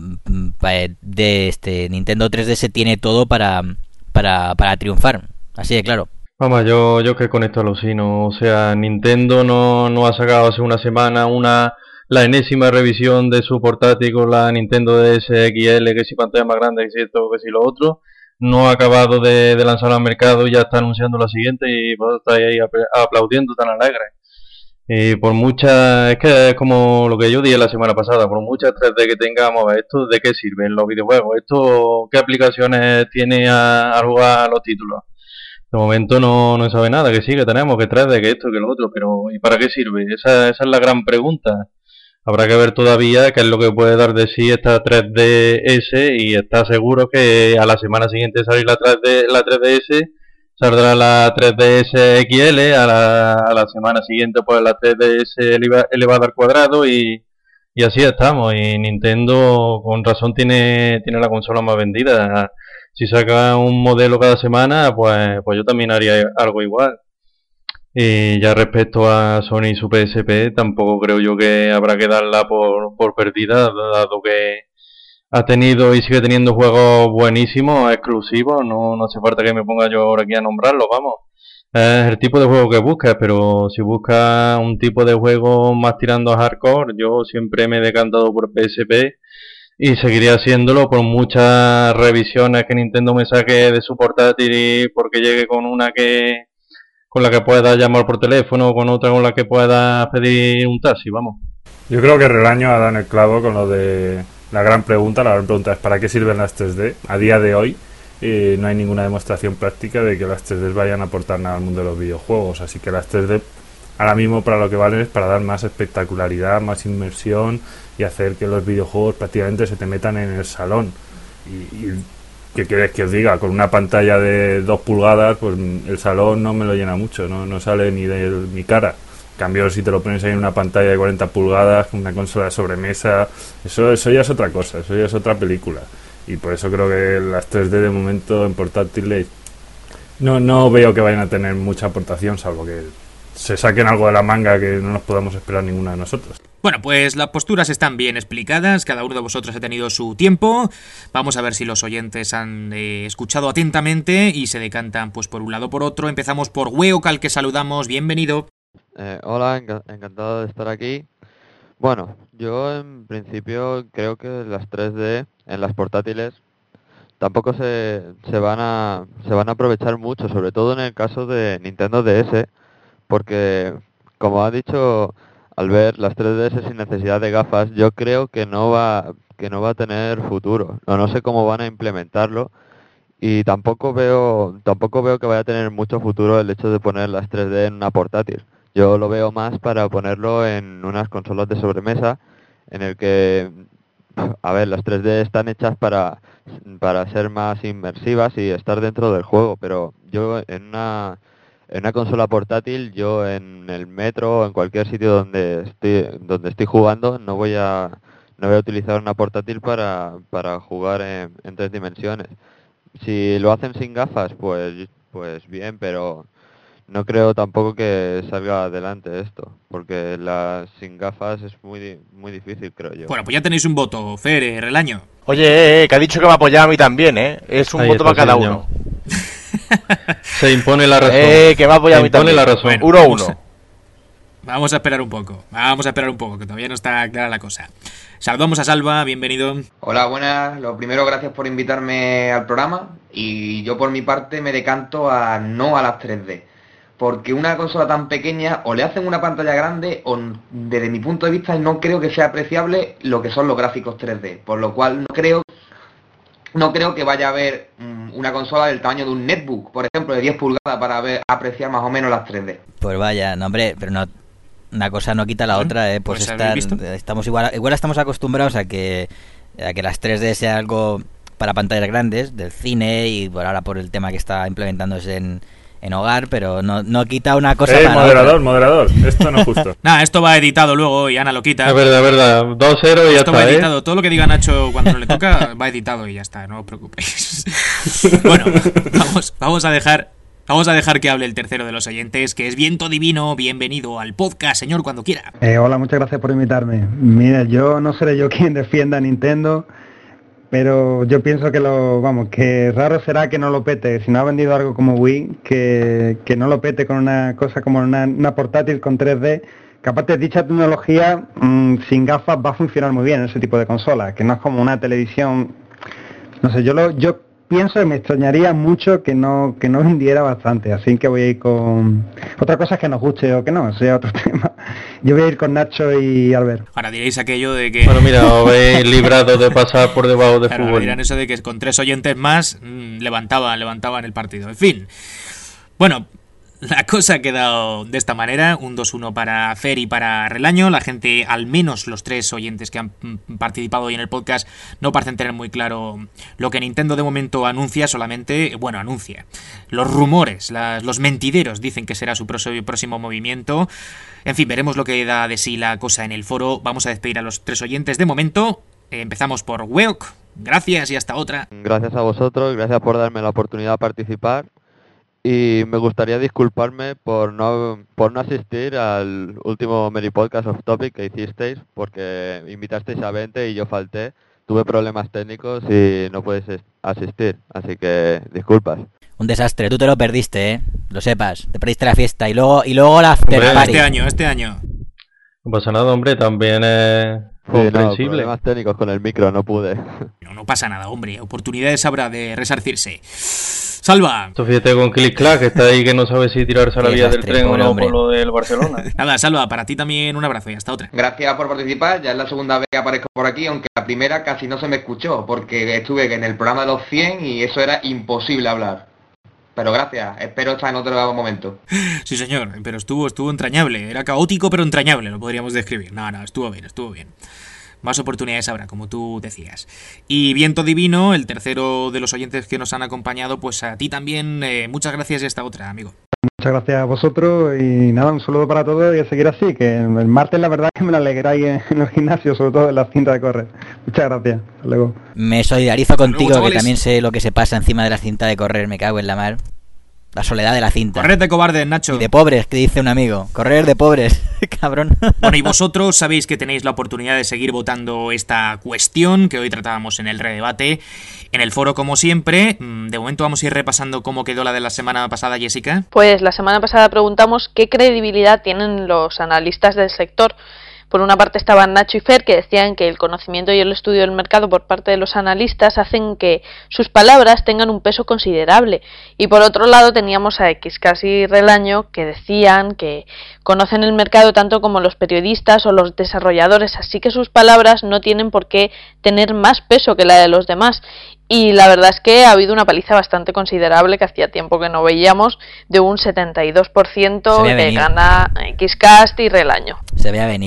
de Nintendo 3DS tiene todo para triunfar, así de claro. Vamos, yo que con esto alucino. O sea, Nintendo no ha sacado hace una semana la enésima revisión de su portátil con la Nintendo DS XL, que si pantalla más grande, que si esto, que si lo otro. No ha acabado de lanzarlo al mercado y ya está anunciando la siguiente, y vos estáis ahí aplaudiendo tan alegre. Y por muchas, es que es como lo que yo dije la semana pasada, por muchas 3D que tengamos, ¿esto de qué sirve en los videojuegos? ¿Esto qué aplicaciones tiene a jugar los títulos? De momento no sabe nada, que sí, que tenemos, que 3D, que esto, que lo otro, pero ¿y para qué sirve? Esa es la gran pregunta. Habrá que ver todavía qué es lo que puede dar de sí esta 3DS, y está seguro que a la semana siguiente de salir la 3DS, saldrá la 3DS XL, a la semana siguiente pues la 3DS elevada al cuadrado, y así estamos. Y Nintendo con razón tiene la consola más vendida. Si saca un modelo cada semana, pues yo también haría algo igual. Y ya respecto a Sony y su PSP, tampoco creo yo que habrá que darla por perdida, dado que ha tenido y sigue teniendo juegos buenísimos, exclusivos. No hace falta que me ponga yo ahora aquí a nombrarlos, vamos. Es el tipo de juego que buscas, pero si buscas un tipo de juego más tirando a hardcore, yo siempre me he decantado por PSP y seguiré haciéndolo por muchas revisiones que Nintendo me saque de su portátil, y porque llegue con una con la que pueda llamar por teléfono, o con otra con la que pueda pedir un taxi, vamos. Yo creo que Relaño ha dado en el clavo con lo de la gran pregunta. La gran pregunta es ¿para qué sirven las 3D? A día de hoy no hay ninguna demostración práctica de que las 3D vayan a aportar nada al mundo de los videojuegos, así que las 3D ahora mismo para lo que valen es para dar más espectacularidad, más inmersión, y hacer que los videojuegos prácticamente se te metan en el salón. Y ¿qué quieres que os diga? Con una pantalla de 2 pulgadas, pues el salón no me lo llena mucho, no sale ni de mi cara. En cambio, si te lo pones ahí en una pantalla de 40 pulgadas, con una consola de sobremesa, eso ya es otra cosa, eso ya es otra película. Y por eso creo que las 3D de momento en portátiles no veo que vayan a tener mucha aportación, salvo que se saquen algo de la manga que no nos podamos esperar ninguna de nosotros. Bueno, pues las posturas están bien explicadas, cada uno de vosotros ha tenido su tiempo. Vamos a ver si los oyentes han escuchado atentamente y se decantan pues por un lado o por otro. Empezamos por Weok, al que saludamos. Bienvenido. Hola, encantado de estar aquí. Bueno, yo en principio creo que las 3D en las portátiles tampoco se van a aprovechar mucho, sobre todo en el caso de Nintendo DS, porque como ha dicho Albert, las 3DS sin necesidad de gafas, yo creo que no va a tener futuro. No sé cómo van a implementarlo, y tampoco veo que vaya a tener mucho futuro el hecho de poner las 3D en una portátil. Yo lo veo más para ponerlo en unas consolas de sobremesa, en el que a ver, las 3D están hechas para ser más inmersivas y estar dentro del juego, pero yo en una consola portátil, yo en el metro o en cualquier sitio donde estoy jugando, no voy a utilizar una portátil para jugar en 3 dimensiones. Si lo hacen sin gafas, pues bien, pero no creo tampoco que salga adelante esto, porque sin gafas es muy difícil, creo yo. Bueno, pues ya tenéis un voto, Fer, Relaño. Oye, que ha dicho que me apoyaba a mí también, ¿eh? Es un Ahí voto está, para cada señor. uno. Se impone la razón. Que me apoya a mí también. La razón. Bueno, 1-1. Vamos a esperar un poco, que todavía no está clara la cosa. Saludamos a Salva, bienvenido. Hola, buenas. Lo primero, gracias por invitarme al programa. Y yo por mi parte me decanto no a las 3D. Porque una consola tan pequeña o le hacen una pantalla grande o desde mi punto de vista no creo que sea apreciable lo que son los gráficos 3D. Por lo cual no creo que vaya a haber una consola del tamaño de un netbook, por ejemplo, de 10 pulgadas para apreciar más o menos las 3D. Pues vaya, no hombre, pero no, una cosa no quita la otra, pues estamos igual estamos acostumbrados a que las 3D sea algo para pantallas grandes del cine y por ahora por el tema que está implementándose en hogar, pero no quita una cosa para moderador, esto no es justo. Nada, esto va editado luego y Ana lo quita. Es verdad, 2-0 y ya esto va está, editado, todo lo que diga Nacho cuando no le toca va editado y ya está, no os preocupéis. Bueno, vamos a dejar que hable el tercero de los oyentes, que es Viento Divino. Bienvenido al podcast, señor, cuando quiera. Hola, muchas gracias por invitarme. Mira, yo no seré yo quien defienda a Nintendo, pero yo pienso que raro será que no lo pete. Si no ha vendido algo como Wii, que no lo pete con una cosa como una portátil con 3D, que aparte de dicha tecnología, sin gafas va a funcionar muy bien ese tipo de consola, que no es como una televisión. No sé, yo pienso que me extrañaría mucho que no vendiera bastante, así que voy a ir con... Otra cosa es que nos guste o que no, ese es otro tema. Yo voy a ir con Nacho y Albert. Ahora diréis aquello de que... Bueno, mira, os habéis librado de pasar por debajo de claro, fútbol. Dirán eso de que con 3 oyentes más levantaban el partido. En fin. Bueno, la cosa ha quedado de esta manera, un 2-1 para Fer y para Relaño. La gente, al menos los 3 oyentes que han participado hoy en el podcast, no parecen tener muy claro lo que Nintendo de momento anuncia, anuncia. Los rumores, los mentideros dicen que será su próximo movimiento. En fin, veremos lo que da de sí la cosa en el foro. Vamos a despedir a los 3 oyentes de momento. Empezamos por Weok. Gracias y hasta otra. Gracias a vosotros, gracias por darme la oportunidad de participar. Y me gustaría disculparme por no asistir al último Meri Podcast Off Topic que hicisteis, porque invitasteis a 20 y yo falté. Tuve problemas técnicos y no puedes asistir, así que disculpas. Un desastre, tú te lo perdiste, lo sepas. Te perdiste la fiesta y luego la after party. Este año. No pasa nada, hombre, también es comprensible. Problemas técnicos con el micro, no pude. No pasa nada, hombre. Oportunidades habrá de resarcirse. Salva. Tú fíjate con Click Clack, que está ahí que no sabe si tirarse a la vía del tren o no por lo del Barcelona. Nada, Salva, para ti también un abrazo y hasta otra. Gracias por participar, ya es la segunda vez que aparezco por aquí, aunque la primera casi no se me escuchó, porque estuve en el programa de los 100 y eso era imposible hablar. Pero gracias, espero estar en otro momento. Sí, señor, pero estuvo entrañable, era caótico pero entrañable, lo podríamos describir. No, estuvo bien. Más oportunidades habrá, como tú decías. Y Viento Divino, el tercero de los oyentes que nos han acompañado, pues a ti también, muchas gracias y hasta otra, amigo. Muchas gracias a vosotros y nada, un saludo para todos y a seguir así, que el martes la verdad que me lo alegráis en el gimnasio, sobre todo en la cinta de correr. Muchas gracias, hasta luego. Me solidarizo contigo, luego, que también sé lo que se pasa encima de la cinta de correr, me cago en la mar. La soledad de la cinta. Corred de cobardes, Nacho. Y de pobres, que dice un amigo. Correr de pobres, cabrón. Bueno, y vosotros sabéis que tenéis la oportunidad de seguir votando esta cuestión que hoy tratábamos en el redebate. En el foro, como siempre. De momento vamos a ir repasando cómo quedó la de la semana pasada, Jessica. Pues la semana pasada preguntamos qué credibilidad tienen los analistas del sector. Por una parte estaban Nacho y Fer, que decían que el conocimiento y el estudio del mercado por parte de los analistas hacen que sus palabras tengan un peso considerable. Y por otro lado teníamos a Xcast y Relaño, que decían que conocen el mercado tanto como los periodistas o los desarrolladores, así que sus palabras no tienen por qué tener más peso que la de los demás. Y la verdad es que ha habido una paliza bastante considerable que hacía tiempo que no veíamos, de un 72% de gana Xcast y Relaño. Se ve a venir.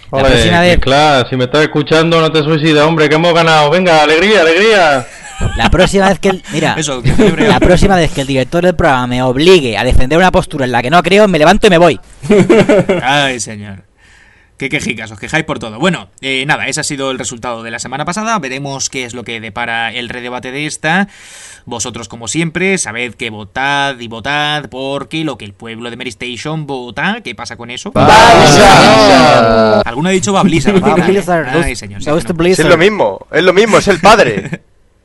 Joder, La próxima vez... Claro, si me estás escuchando no te suicides, hombre, que hemos ganado. Venga, alegría, alegría. La próxima vez que Eso, la próxima vez que el director del programa me obligue a defender una postura en la que no creo, me levanto y me voy. Ay, señor. Qué quejicas, os quejáis por todo. Bueno, nada, ese ha sido el resultado de la semana pasada. Veremos qué es lo que depara el redebate de esta. Vosotros, como siempre, sabed que votad y votad, porque lo que el pueblo de Mary Station vota, ¿qué pasa con eso? ¡Blizzard! Alguno ha dicho va Blizzard. Ay, señor. Sí, es lo mismo, es el padre.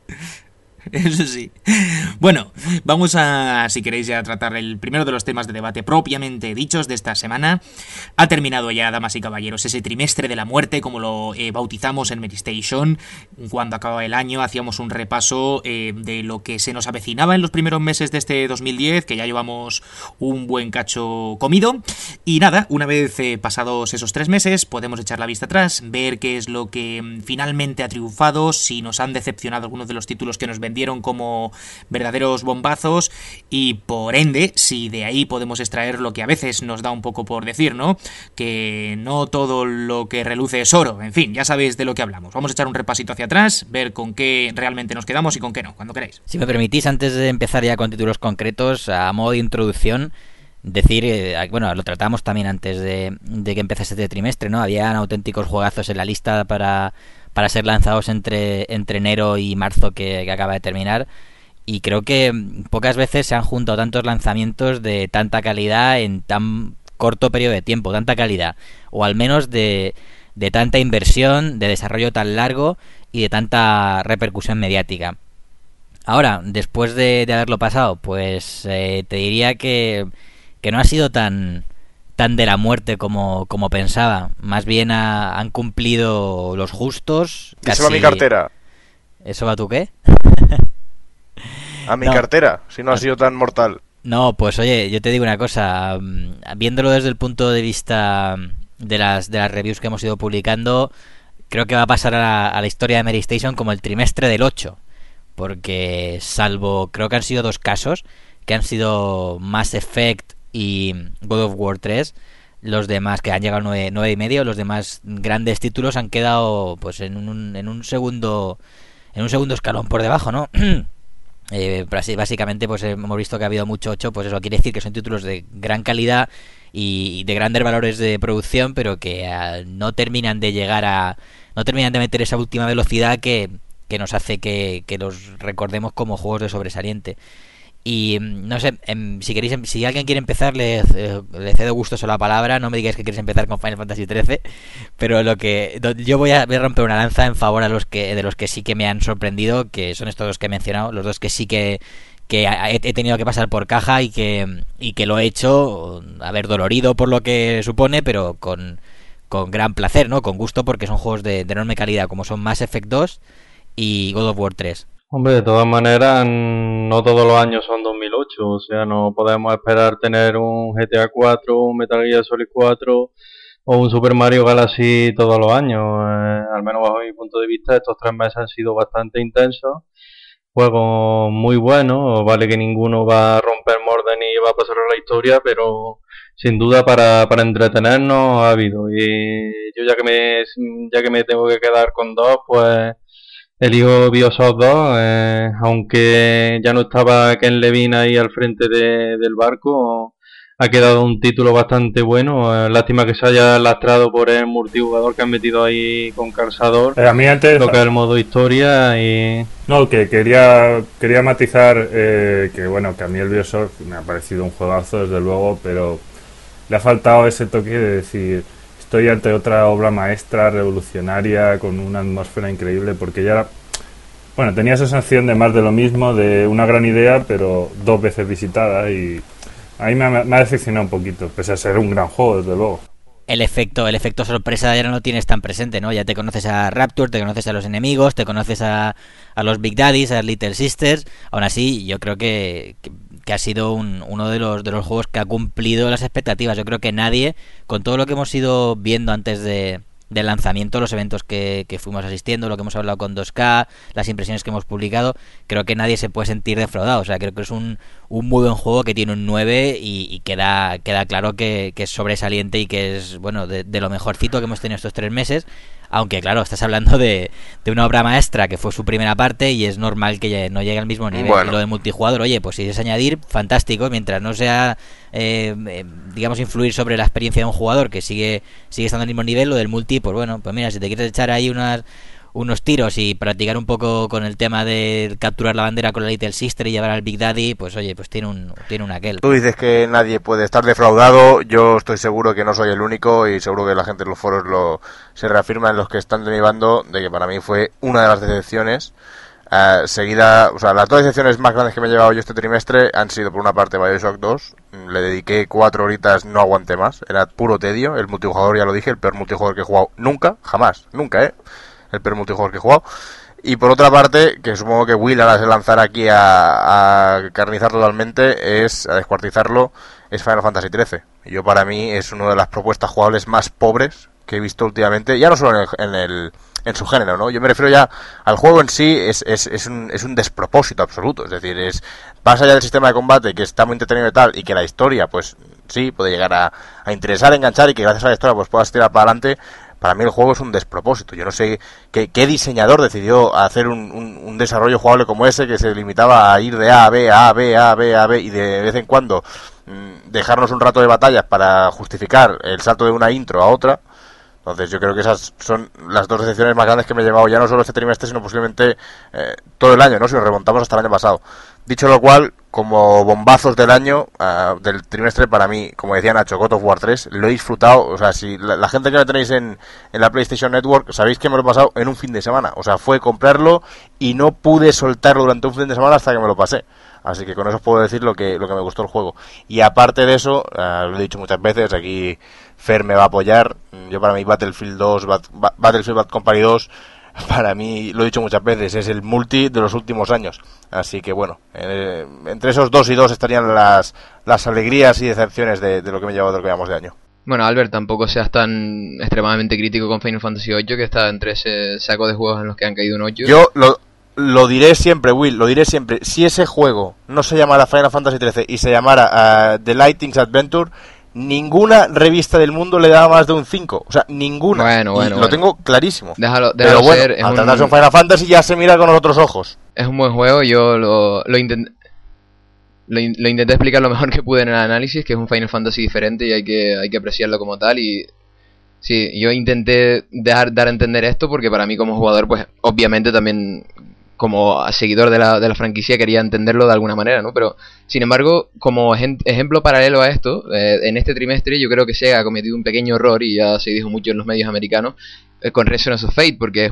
Eso sí. Bueno, vamos a, si queréis, ya tratar el primero de los temas de debate propiamente dichos de esta semana. Ha terminado ya, damas y caballeros, ese trimestre de la muerte, como lo bautizamos en Mary Station. Cuando acababa el año hacíamos un repaso de lo que se nos avecinaba en los primeros meses de este 2010, que ya llevamos un buen cacho comido. Y nada, una vez pasados esos 3 meses, podemos echar la vista atrás, ver qué es lo que finalmente ha triunfado, si nos han decepcionado algunos de los títulos que nos vendieron como verdaderos bombazos, y por ende, si de ahí podemos extraer lo que a veces nos da un poco por decir, ¿no? Que no todo lo que reluce es oro. En fin, ya sabéis de lo que hablamos. Vamos a echar un repasito hacia atrás, ver con qué realmente nos quedamos y con qué no, cuando queráis. Si me permitís, antes de empezar ya con títulos concretos, a modo de introducción, decir, bueno, lo tratamos también antes de que empezase este trimestre, ¿no? Habían auténticos juegazos en la lista para ser lanzados entre enero y marzo que acaba de terminar, y creo que pocas veces se han juntado tantos lanzamientos de tanta calidad en tan corto periodo de tiempo, tanta calidad, o al menos de tanta inversión, de desarrollo tan largo y de tanta repercusión mediática. Ahora, después de haberlo pasado, pues te diría que no ha sido tan de la muerte como pensaba. Más bien han cumplido los justos. Casi... Eso va a mi cartera. ¿Eso va a tu qué? A mi cartera, si no ha sido tan mortal. No, pues oye, yo te digo una cosa. Viéndolo desde el punto de vista de las reviews que hemos ido publicando, creo que va a pasar a la historia de Mary Station como el trimestre del 8. Porque salvo, creo que han sido 2 casos, que han sido Mass Effect y God of War 3, los demás que han llegado 9,5, los demás grandes títulos han quedado pues en un segundo escalón por debajo, ¿no? Pero así, básicamente, pues hemos visto que ha habido mucho 8, pues eso quiere decir que son títulos de gran calidad y de grandes valores de producción, pero que no terminan de meter esa última velocidad que nos hace que los recordemos como juegos de sobresaliente. Y no sé, si alguien quiere empezar, le cedo gustoso la palabra. No me digáis que quieres empezar con Final Fantasy XIII, pero yo voy a romper una lanza en favor de los que sí que me han sorprendido, que son estos dos que he mencionado, los dos que sí que he tenido que pasar por caja y que lo he hecho, a ver, dolorido por lo que supone, pero con gran placer, ¿no? Con gusto, porque son juegos de enorme calidad, como son Mass Effect 2 y God of War 3. Hombre, de todas maneras, no todos los años son 2008, o sea, no podemos esperar tener un GTA 4, un Metal Gear Solid 4 o un Super Mario Galaxy todos los años. Al menos bajo mi punto de vista, estos 3 meses han sido bastante intensos, juegos muy buenos, vale que ninguno va a romper molde ni va a pasar a la historia, pero sin duda para entretenernos ha habido. Y yo ya que me tengo que quedar con 2, pues elijo BioShock 2, aunque ya no estaba Ken Levine ahí al frente del barco, ha quedado un título bastante bueno. Lástima que se haya lastrado por el multijugador que han metido ahí con calzador. A mí antes lo que es el modo historia y... No, que quería matizar que bueno, que a mí el BioShock me ha parecido un juegazo desde luego, pero le ha faltado ese toque de decir... Estoy ante otra obra maestra, revolucionaria, con una atmósfera increíble, porque ya, bueno, tenía esa sensación de más de lo mismo, de una gran idea, pero 2 veces visitada, y ahí me ha decepcionado un poquito, pese a ser un gran juego, desde luego. El efecto sorpresa ya no lo tienes tan presente, ¿no? Ya te conoces a Rapture, te conoces a los enemigos, te conoces a los Big Daddies, a las Little Sisters. Aún así, yo creo que ha sido uno de los juegos que ha cumplido las expectativas. Yo creo que nadie, con todo lo que hemos ido viendo antes del lanzamiento, los eventos que fuimos asistiendo, lo que hemos hablado con 2K, las impresiones que hemos publicado, creo que nadie se puede sentir defraudado. O sea, creo que es un un muy buen juego que tiene un 9 y queda claro que es sobresaliente y que es, bueno, de lo mejorcito que hemos tenido estos 3 meses. Aunque claro, estás hablando de una obra maestra que fue su primera parte y es normal que no llegue al mismo nivel. Bueno. Y lo de multijugador, oye, pues si es añadir, fantástico, mientras no sea, digamos, influir sobre la experiencia de un jugador que sigue estando al mismo nivel. Lo del multi, pues bueno, pues mira, si te quieres echar ahí unos tiros y practicar un poco con el tema de capturar la bandera con la Little Sister y llevar al Big Daddy, pues oye, pues tiene un aquel. Tú dices que nadie puede estar defraudado, yo estoy seguro que no soy el único y seguro que la gente en los foros se reafirma en los que están de mi bando de que para mí fue una de las decepciones seguida, o sea, las 2 decepciones más grandes que me he llevado yo este trimestre han sido por una parte BioShock 2, le dediqué 4 horitas, no aguanté más, era puro tedio, el multijugador ya lo dije, el peor multijugador que he jugado nunca, jamás, nunca, el peor multijugador que he jugado. Y por otra parte, que supongo que Will ahora se lanzará aquí a carnizar totalmente, a descuartizarlo, es Final Fantasy XIII. Yo para mí es una de las propuestas jugables más pobres que he visto últimamente, ya no solo en su género, ¿no? Yo me refiero ya al juego en sí, es un despropósito absoluto, es decir, más allá del sistema de combate, que está muy entretenido y tal, y que la historia, pues sí, puede llegar a interesar, enganchar, y que gracias a la historia pues puedas tirar para adelante. Para mí el juego es un despropósito. Yo no sé qué diseñador decidió hacer un desarrollo jugable como ese, que se limitaba a ir de A a B, a B, a B, a B, y de vez en cuando dejarnos un rato de batallas para justificar el salto de una intro a otra. Entonces yo creo que esas son las 2 decepciones más grandes que me he llevado ya no solo este trimestre, sino posiblemente todo el año, ¿no? Si nos remontamos hasta el año pasado. Dicho lo cual, como bombazos del año, del trimestre, para mí, como decía Nacho, God of War 3, lo he disfrutado. O sea, si la gente que me tenéis en la PlayStation Network, sabéis que me lo he pasado en un fin de semana. O sea, fue comprarlo y no pude soltarlo durante un fin de semana hasta que me lo pasé. Así que con eso os puedo decir lo que me gustó el juego. Y aparte de eso, lo he dicho muchas veces, aquí Fer me va a apoyar. Yo para mí Battlefield 2, Battlefield Bad Company 2, para mí, lo he dicho muchas veces, es el multi de los últimos años. Así que bueno, entre esos 2 y 2 estarían las alegrías y decepciones de lo que me he llevado de lo que llevamos de año. Bueno, Albert, tampoco seas tan extremadamente crítico con Final Fantasy VIII, que está entre ese saco de juegos en los que han caído un 8. Yo lo diré siempre, Will, lo diré siempre. Si ese juego no se llamara Final Fantasy XIII y se llamara The Lightning's Adventure, ninguna revista del mundo le daba más de un 5. O sea, ninguna. Bueno. Lo tengo clarísimo. Déjalo pero bueno, ser. Al tratarse un Final Fantasy ya se mira con los otros ojos. Es un buen juego, yo lo intenté explicar lo mejor que pude en el análisis, que es un Final Fantasy diferente y hay que apreciarlo como tal. Y sí, yo intenté dar a entender esto porque para mí como jugador, pues obviamente también como seguidor de la franquicia quería entenderlo de alguna manera, ¿no? Pero, sin embargo, como ejemplo paralelo a esto, en este trimestre yo creo que Sega ha cometido un pequeño error, y ya se dijo mucho en los medios americanos, con Resonance of Fate, porque es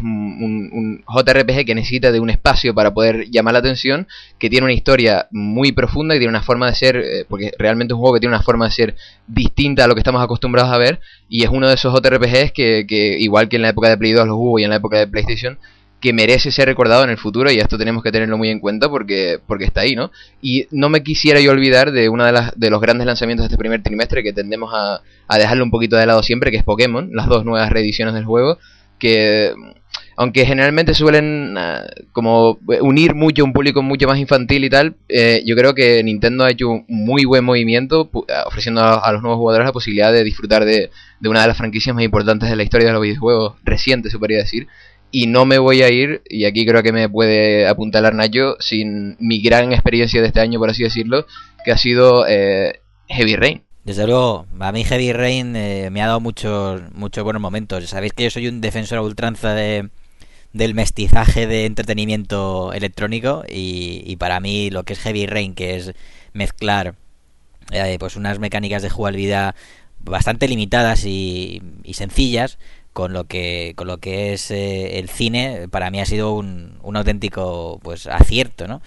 un JRPG que necesita de un espacio para poder llamar la atención, que tiene una historia muy profunda y tiene una forma de ser, porque realmente es un juego que tiene una forma de ser distinta a lo que estamos acostumbrados a ver, y es uno de esos JRPGs que igual que en la época de Play 2 los hubo y en la época de PlayStation, que merece ser recordado en el futuro, y esto tenemos que tenerlo muy en cuenta porque está ahí, ¿no? Y no me quisiera yo olvidar de una de los grandes lanzamientos de este primer trimestre, que tendemos a dejarlo un poquito de lado siempre, que es Pokémon, las 2 nuevas reediciones del juego, que aunque generalmente suelen como unir mucho un público mucho más infantil y tal, yo creo que Nintendo ha hecho un muy buen movimiento ofreciendo a los nuevos jugadores la posibilidad de disfrutar de una de las franquicias más importantes de la historia de los videojuegos recientes, se podría decir. Y no me voy a ir, y aquí creo que me puede apuntalar Nacho, sin mi gran experiencia de este año, por así decirlo, que ha sido Heavy Rain. Desde luego, a mí Heavy Rain me ha dado muchos buenos momentos. Sabéis que yo soy un defensor a ultranza del mestizaje de entretenimiento electrónico, y para mí lo que es Heavy Rain, que es mezclar pues unas mecánicas de jugabilidad bastante limitadas y sencillas, con lo que es el cine, para mí ha sido un auténtico pues acierto, ¿no?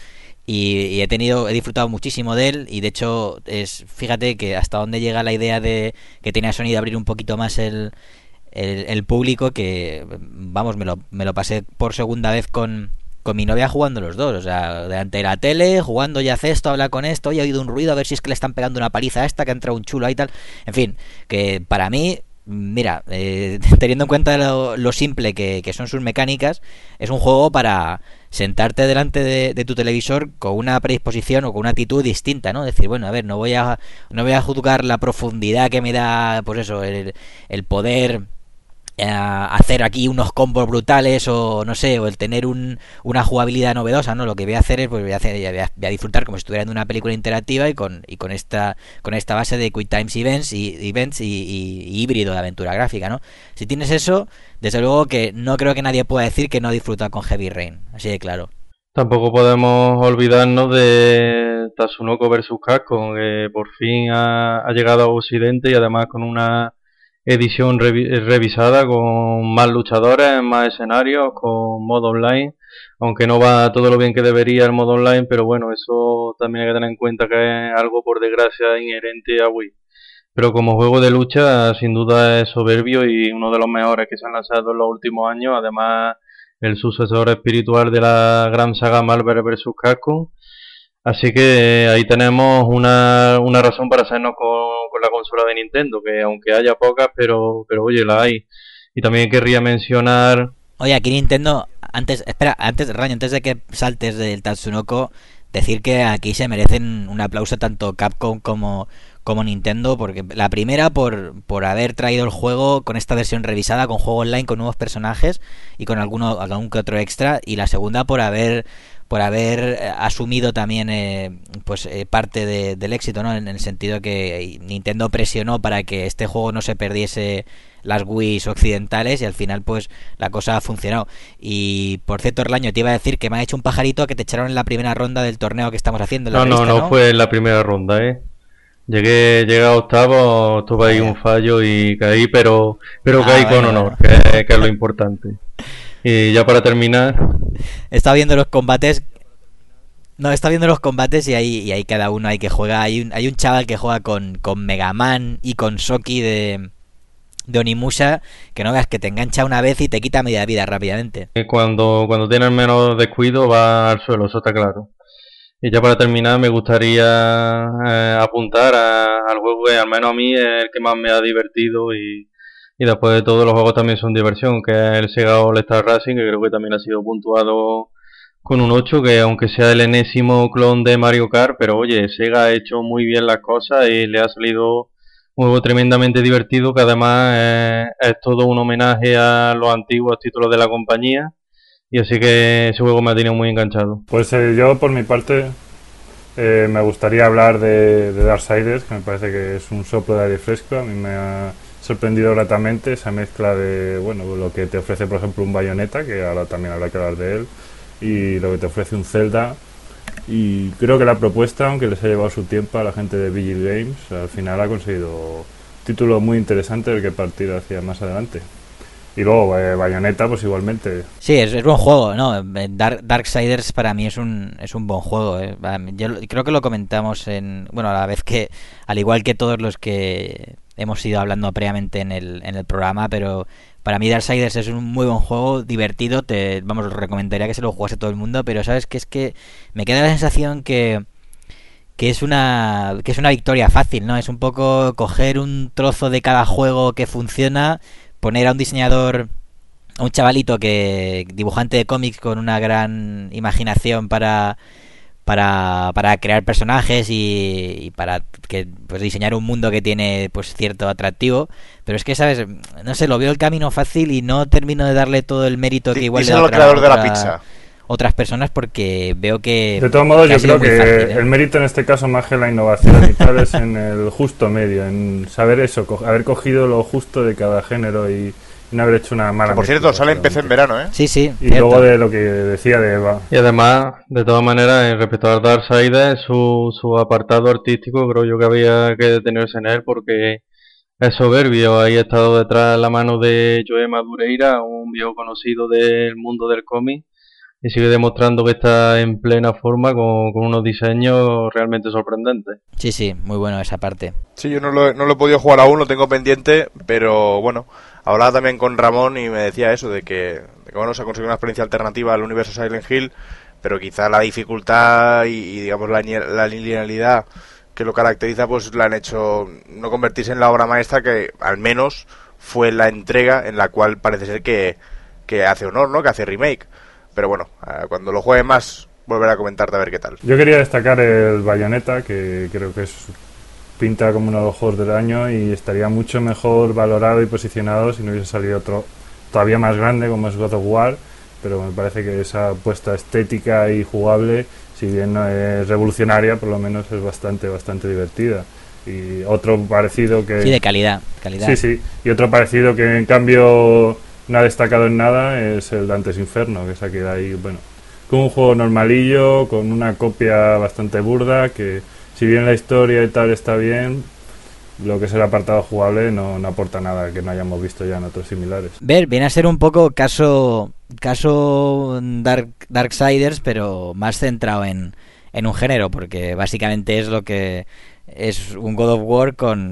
Y he disfrutado muchísimo de él, y de hecho fíjate que hasta dónde llega la idea de que tenía Sony de abrir un poquito más el público, que vamos, me lo pasé por segunda vez con mi novia jugando los dos, o sea, delante de la tele, jugando, ya hace esto, habla con esto, y ha oído un ruido, a ver si es que le están pegando una paliza a esta, que ha entrado un chulo ahí y tal. En fin, que para mí mira, teniendo en cuenta lo simple que son sus mecánicas, es un juego para sentarte delante de tu televisor con una predisposición o con una actitud distinta, ¿no? Decir, bueno, a ver, no voy a juzgar la profundidad que me da, pues eso, el poder hacer aquí unos combos brutales, o no sé, o el tener una jugabilidad novedosa, ¿no? Lo que voy a hacer es, pues voy a disfrutar como si estuviera en una película interactiva y con esta base de Quick Time Events y híbrido de aventura gráfica, ¿no? Si tienes eso, desde luego que no creo que nadie pueda decir que no disfruta con Heavy Rain, así de claro. Tampoco podemos olvidarnos de Tatsunoko vs Capcom, que por fin ha llegado a Occidente, y además con una edición revisada, con más luchadores, más escenarios, con modo online, aunque no va todo lo bien que debería el modo online, pero bueno, eso también hay que tener en cuenta que es algo, por desgracia, inherente a Wii. Pero como juego de lucha, sin duda es soberbio y uno de los mejores que se han lanzado en los últimos años. Además, el sucesor espiritual de la gran saga Marvel vs Capcom. Así que ahí tenemos una razón para hacernos con la consola de Nintendo, que aunque haya pocas, pero oye, la hay. Y también querría mencionar... Oye, aquí Nintendo, antes de que saltes del Tatsunoko, decir que aquí se merecen un aplauso tanto Capcom como Nintendo, porque la primera por haber traído el juego con esta versión revisada, con juego online, con nuevos personajes y con algún que otro extra, y la segunda por haber asumido también parte del éxito, ¿no? En el sentido que Nintendo presionó para que este juego no se perdiese las Wii's occidentales, y al final pues la cosa ha funcionado. Y por cierto, Erlaño, te iba a decir que me ha hecho un pajarito que te echaron en la primera ronda del torneo que estamos haciendo. No fue en la primera ronda, Llegué a octavo, tuve ahí un fallo y caí, pero caí con honor, que es lo importante. Y ya para terminar... Está viendo los combates y ahí cada uno hay que juega. Hay un chaval que juega con Mega Man y con Soki de Onimusha, que no veas que te engancha una vez y te quita media vida rápidamente. Cuando tienes menos descuido va al suelo, eso está claro. Y ya para terminar me gustaría apuntar al juego que al menos a mí es el que más me ha divertido, y después de todo los juegos también son diversión, que es el Sega All Star Racing, que creo que también ha sido puntuado con un 8, que aunque sea el enésimo clon de Mario Kart, pero oye, Sega ha hecho muy bien las cosas y le ha salido un juego tremendamente divertido, que además es todo un homenaje a los antiguos títulos de la compañía, y así que ese juego me ha tenido muy enganchado. Pues yo por mi parte me gustaría hablar de Darksiders, que me parece que es un soplo de aire fresco. A mí me ha sorprendido gratamente esa mezcla de lo que te ofrece, por ejemplo, un Bayonetta, que ahora también habrá que hablar de él, y lo que te ofrece un Zelda. Y creo que la propuesta, aunque les ha llevado su tiempo a la gente de Vigil Games, al final ha conseguido un título muy interesante del que partir hacia más adelante. Y luego Bayonetta, pues igualmente. Sí, es buen juego, ¿no? Darksiders para mí es un buen juego. Yo creo que lo comentamos a la vez que, al igual que todos los que hemos ido hablando previamente en el programa, pero para mí Darksiders es un muy buen juego, divertido. Os recomendaría que se lo jugase todo el mundo, pero sabes que es que me queda la sensación que es una victoria fácil, ¿no? Es un poco coger un trozo de cada juego que funciona, poner a un diseñador, a un chavalito dibujante de cómics con una gran imaginación para crear personajes y para diseñar un mundo que tiene pues cierto atractivo, pero es que, ¿sabes? No sé, lo veo el camino fácil y no termino de darle todo el mérito que igual le da creador de la pizza. Otras personas, porque veo que... De todos modos, yo creo que fácil, el mérito en este caso, más que la innovación y tal, es en el justo medio, en saber eso, haber cogido lo justo de cada género y no haber hecho una mala... Que, por cierto, sale en PC en verano, ¿eh? Sí, y cierto. Luego de lo que decía de Eva. Y además, de todas maneras, respecto a Darksiders, su apartado artístico creo yo que había que detenerse en él, porque es soberbio. Ahí ha estado detrás la mano de Joe Madureira, un viejo conocido del mundo del cómic, y sigue demostrando que está en plena forma con unos diseños realmente sorprendentes. Sí, muy bueno esa parte. Sí, yo no lo he podido jugar aún, lo tengo pendiente, pero bueno, hablaba también con Ramón y me decía eso, de que se ha conseguido una experiencia alternativa al universo Silent Hill, pero quizá la dificultad y digamos la linealidad que lo caracteriza, pues la han hecho no convertirse en la obra maestra que al menos fue la entrega en la cual parece ser que hace honor, ¿no? Que hace remake. Pero bueno, cuando lo juegue más, volveré a comentarte a ver qué tal. Yo quería destacar el Bayonetta, que creo que pinta como uno de los juegos del año y estaría mucho mejor valorado y posicionado si no hubiese salido otro todavía más grande como es God of War, pero me parece que esa apuesta estética y jugable, si bien no es revolucionaria, por lo menos es bastante divertida. Y otro parecido que... Sí, de calidad. Sí, y otro parecido que en cambio no ha destacado en nada es el Dante's Inferno, que se ha quedado ahí, bueno, con un juego normalillo, con una copia bastante burda, que si bien la historia y tal está bien, lo que es el apartado jugable no aporta nada que no hayamos visto ya en otros similares. Viene a ser un poco caso Darksiders, pero más centrado en un género, porque básicamente es lo que es un God of War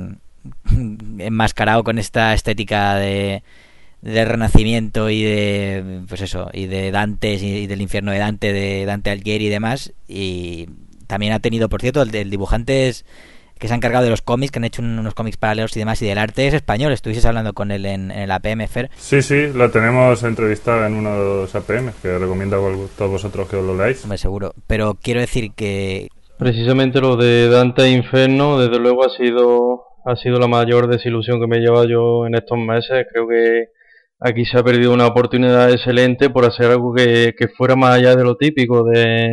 enmascarado con esta estética de Renacimiento y de pues eso, y de Dantes y del infierno de Dante Alighieri y demás. Y también ha tenido, por cierto, el dibujante que se ha encargado de los cómics, que han hecho unos cómics paralelos y demás, y del arte es español. Estuvieses hablando con él en el APM, Fer. Sí, lo tenemos entrevistado en uno de los APM, que recomiendo a todos vosotros que os lo leáis. Hombre, seguro, pero quiero decir que... Precisamente lo de Dante Inferno, desde luego ha sido la mayor desilusión que me he llevado yo en estos meses. Creo que aquí se ha perdido una oportunidad excelente por hacer algo que fuera más allá de lo típico,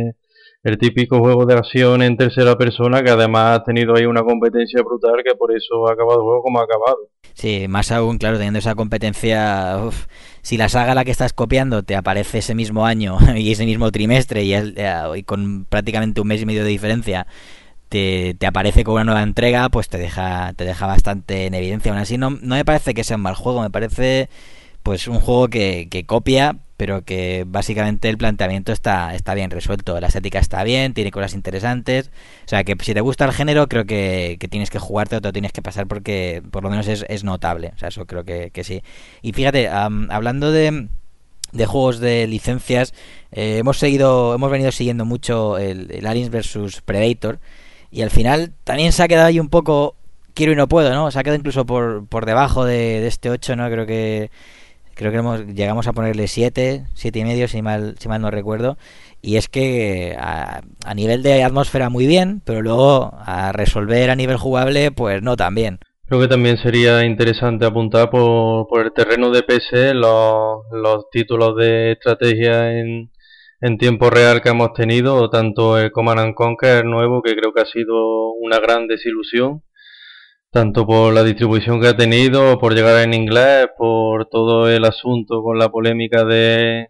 el típico juego de acción en tercera persona, que además ha tenido ahí una competencia brutal, que por eso ha acabado el juego como ha acabado. Sí, más aún, claro, teniendo esa competencia, si la saga a la que estás copiando te aparece ese mismo año y ese mismo trimestre y con prácticamente un mes y medio de diferencia te aparece con una nueva entrega, pues te deja bastante en evidencia. Aún así no me parece que sea un mal juego, me parece pues un juego que copia, pero que básicamente el planteamiento está bien resuelto, la estética está bien, tiene cosas interesantes, o sea que si te gusta el género creo que tienes que jugarte o te lo tienes que pasar, porque por lo menos es notable, o sea, eso creo que sí. Y fíjate, hablando de juegos de licencias, hemos venido siguiendo mucho el Aliens vs Predator, y al final también se ha quedado ahí un poco quiero y no puedo, ¿no? Se ha quedado incluso por debajo de este 8, ¿no? Creo que llegamos a ponerle 7,5 si mal no recuerdo, y es que a nivel de atmósfera muy bien, pero luego a resolver a nivel jugable pues no tan bien. Creo que también sería interesante apuntar por el terreno de PC los títulos de estrategia en tiempo real que hemos tenido, tanto el Command & Conquer nuevo, que creo que ha sido una gran desilusión, tanto por la distribución que ha tenido, por llegar en inglés, por todo el asunto con la polémica de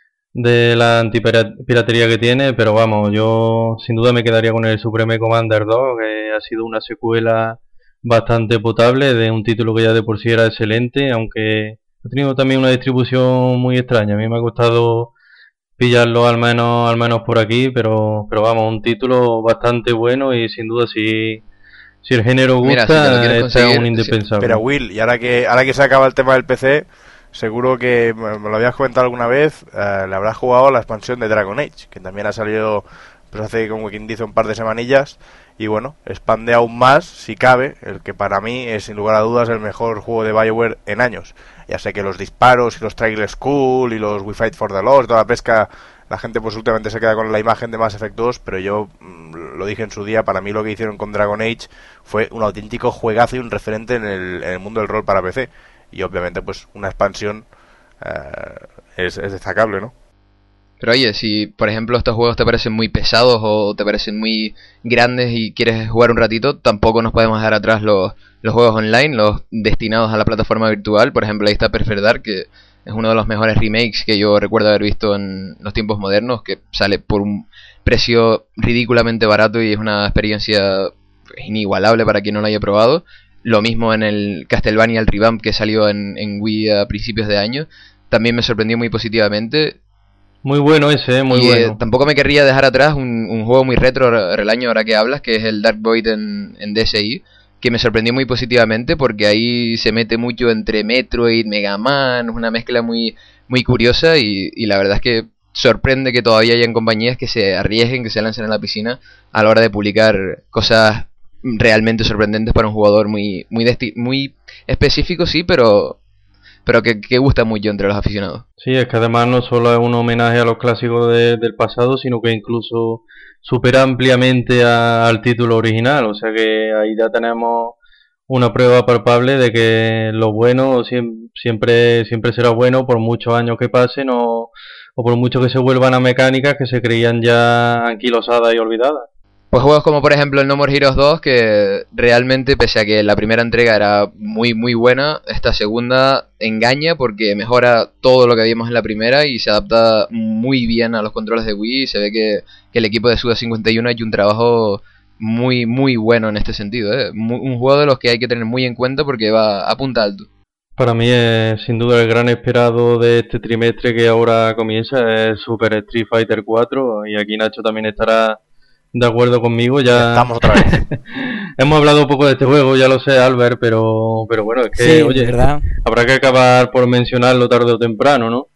la antipiratería que tiene, pero vamos, yo sin duda me quedaría con el Supreme Commander 2, que ha sido una secuela bastante potable de un título que ya de por sí era excelente, aunque ha tenido también una distribución muy extraña. A mí me ha costado pillarlo al menos por aquí, pero vamos, un título bastante bueno y sin duda si el género gusta, es un indispensable. Pero Will, y ahora que se acaba el tema del PC, seguro que me lo habías comentado alguna vez, le habrás jugado la expansión de Dragon Age, que también ha salido pues hace como quien dice un par de semanillas, y bueno, expande aún más, si cabe, el que para mí es sin lugar a dudas el mejor juego de BioWare en años. Ya sé que los disparos y los trailers cool y los We Fight for the Lost, toda la pesca, la gente pues últimamente se queda con la imagen de Mass Effect 2, pero yo lo dije en su día, para mí lo que hicieron con Dragon Age fue un auténtico juegazo y un referente en el mundo del rol para PC, y obviamente pues una expansión es destacable, ¿no? Pero oye, si por ejemplo estos juegos te parecen muy pesados o te parecen muy grandes y quieres jugar un ratito, tampoco nos podemos dejar atrás los juegos online, los destinados a la plataforma virtual. Por ejemplo, ahí está Perfect Dark, que es uno de los mejores remakes que yo recuerdo haber visto en los tiempos modernos, que sale por un precio ridículamente barato y es una experiencia inigualable para quien no lo haya probado. Lo mismo en el Castlevania, el revamp que salió en Wii a principios de año, también me sorprendió muy positivamente. Muy bueno ese, muy bueno. Tampoco me querría dejar atrás un juego muy retro del año ahora que hablas, que es el Dark Void en DSi, que me sorprendió muy positivamente porque ahí se mete mucho entre Metroid, Mega Man, es una mezcla muy, muy curiosa y la verdad es que sorprende que todavía hayan compañías que se arriesguen, que se lancen a la piscina a la hora de publicar cosas realmente sorprendentes para un jugador muy específico, sí, pero que gusta mucho entre los aficionados. Sí, es que además no solo es un homenaje a los clásicos del pasado, sino que incluso supera ampliamente al título original, o sea que ahí ya tenemos una prueba palpable de que lo bueno siempre será bueno por muchos años que pasen o por mucho que se vuelvan a mecánicas que se creían ya anquilosadas y olvidadas. Pues juegos como por ejemplo el No More Heroes 2, que realmente pese a que la primera entrega era muy muy buena, esta segunda engaña porque mejora todo lo que vimos en la primera y se adapta muy bien a los controles de Wii y se ve que el equipo de Suda51 ha hecho un trabajo muy muy bueno en este sentido, ¿eh? Un juego de los que hay que tener muy en cuenta porque va a punta alto. Para mí es sin duda el gran esperado de este trimestre que ahora comienza, es Super Street Fighter 4 y aquí Nacho también estará de acuerdo conmigo. Ya estamos otra vez. Hemos hablado un poco de este juego, ya lo sé, Albert, pero bueno, es que sí, oye, ¿verdad? Habrá que acabar por mencionarlo tarde o temprano, ¿no?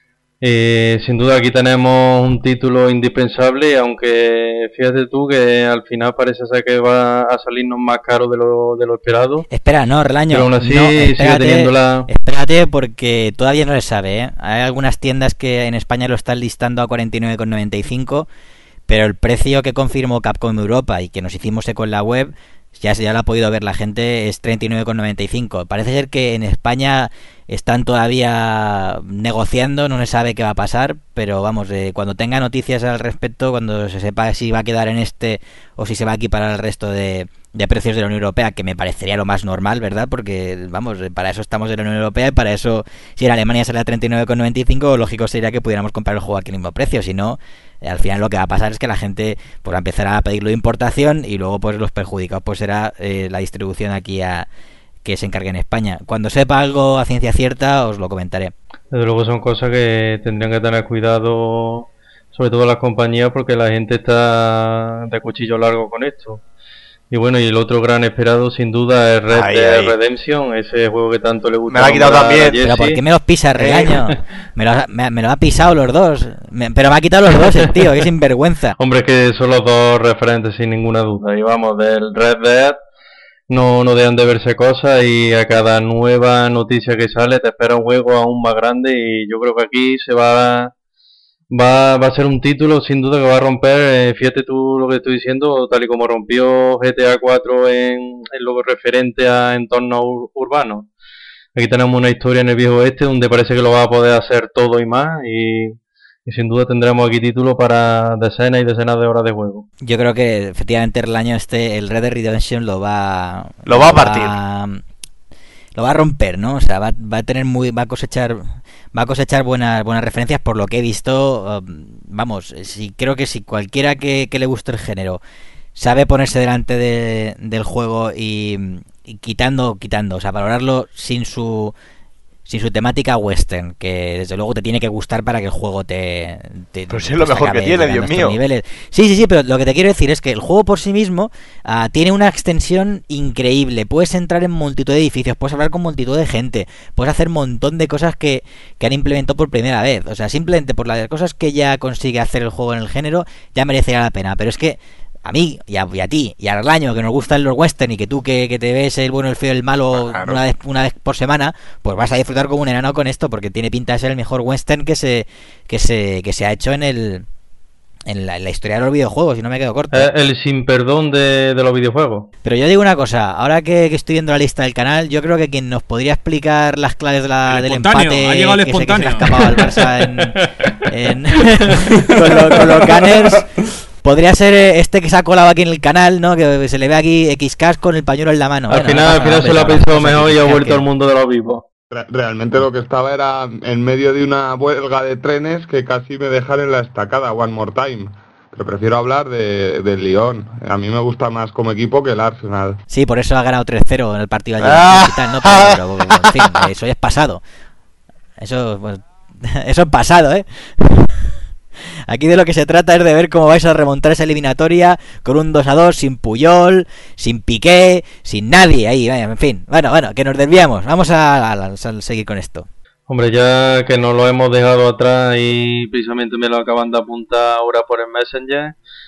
Sin duda aquí tenemos un título indispensable, aunque fíjate tú que al final parece ser que va a salirnos más caro de lo esperado. Espera, no, Relaño, pero aún así no, sigue teniendo la... Espérate porque todavía no se sabe, ¿eh? Hay algunas tiendas que en España lo están listando a 49,95, pero el precio que confirmó Capcom Europa y que nos hicimos eco en la web, ya lo ha podido ver la gente, es 39,95. Parece ser que en España están todavía negociando, no se sabe qué va a pasar, pero vamos, cuando tenga noticias al respecto, cuando se sepa si va a quedar en este o si se va a equiparar al resto de precios de la Unión Europea, que me parecería lo más normal, ¿verdad? Porque, vamos, para eso estamos en la Unión Europea y para eso, si en Alemania sale a 39,95, lógico sería que pudiéramos comprar el juego aquí al mismo precio, si no, al final lo que va a pasar es que la gente pues va a empezar a pedirlo de importación y luego pues los perjudicados pues será la distribución aquí que se encargue en España. Cuando sepa algo a ciencia cierta os lo comentaré. Desde luego son cosas que tendrían que tener cuidado, sobre todo las compañías, porque la gente está de cuchillo largo con esto. Y bueno, y el otro gran esperado sin duda es Red Dead Redemption, ese juego que tanto le gusta. Me lo ha quitado también. Pero ¿por qué me los pisa, Regaño? Me lo ha pisado los dos. Pero me ha quitado los dos el tío, que sinvergüenza. Hombre, que son los dos referentes sin ninguna duda. Y vamos, del Red Dead no dejan de verse cosas y a cada nueva noticia que sale te espera un juego aún más grande y yo creo que aquí se va a ser un título sin duda que va a romper, fíjate tú lo que estoy diciendo, tal y como rompió GTA 4 en lo referente a entornos urbanos. Aquí tenemos una historia en el viejo oeste donde parece que lo va a poder hacer todo y más y sin duda tendremos aquí títulos para decenas y decenas de horas de juego. Yo creo que efectivamente el año el Red Dead Redemption lo va a partir. Lo va a romper, ¿no? O sea, va a cosechar buenas referencias por lo que he visto. Vamos, creo que si cualquiera que le guste el género sabe ponerse delante del juego y quitando, o sea, valorarlo sin su temática western, que desde luego te tiene que gustar para que el juego pues es lo mejor que tiene, Dios mío. Niveles. Sí, pero lo que te quiero decir es que el juego por sí mismo tiene una extensión increíble. Puedes entrar en multitud de edificios, puedes hablar con multitud de gente, puedes hacer un montón de cosas que han implementado por primera vez. O sea, simplemente por las cosas que ya consigue hacer el juego en el género, ya merecería la pena. Pero es que a mí y a ti y a Arlaño, que nos gustan los western y que tú que te ves el bueno, el feo y el malo una vez por semana, pues vas a disfrutar como un enano con esto porque tiene pinta de ser el mejor western que se ha hecho en la historia de los videojuegos, y no me quedo corto. El sin perdón de los videojuegos. Pero yo digo una cosa, ahora que estoy viendo la lista del canal, yo creo que quien nos podría explicar las claves del empate ha llegado el que se le ha espontáneo. escapado al Barça con los Gunners podría ser este que se ha colado aquí en el canal, ¿no? Que se le ve aquí XCast con el pañuelo en la mano. Al final se lo ha pensado mejor y ha vuelto al mundo de los vivos. Realmente lo que estaba era en medio de una huelga de trenes que casi me dejan en la estacada, one more time. Pero prefiero hablar del Lyon. A mí me gusta más como equipo que el Arsenal. Sí, por eso ha ganado 3-0 en el partido ayer. No, pero en fin, eso ya es pasado. Eso es pasado, ¿eh? Aquí de lo que se trata es de ver cómo vais a remontar esa eliminatoria con un 2-2 sin Puyol, sin Piqué, sin nadie ahí, en fin. Bueno, que nos desviamos. Vamos a seguir con esto. Hombre, ya que nos lo hemos dejado atrás y precisamente me lo acaban de apuntar ahora por el Messenger,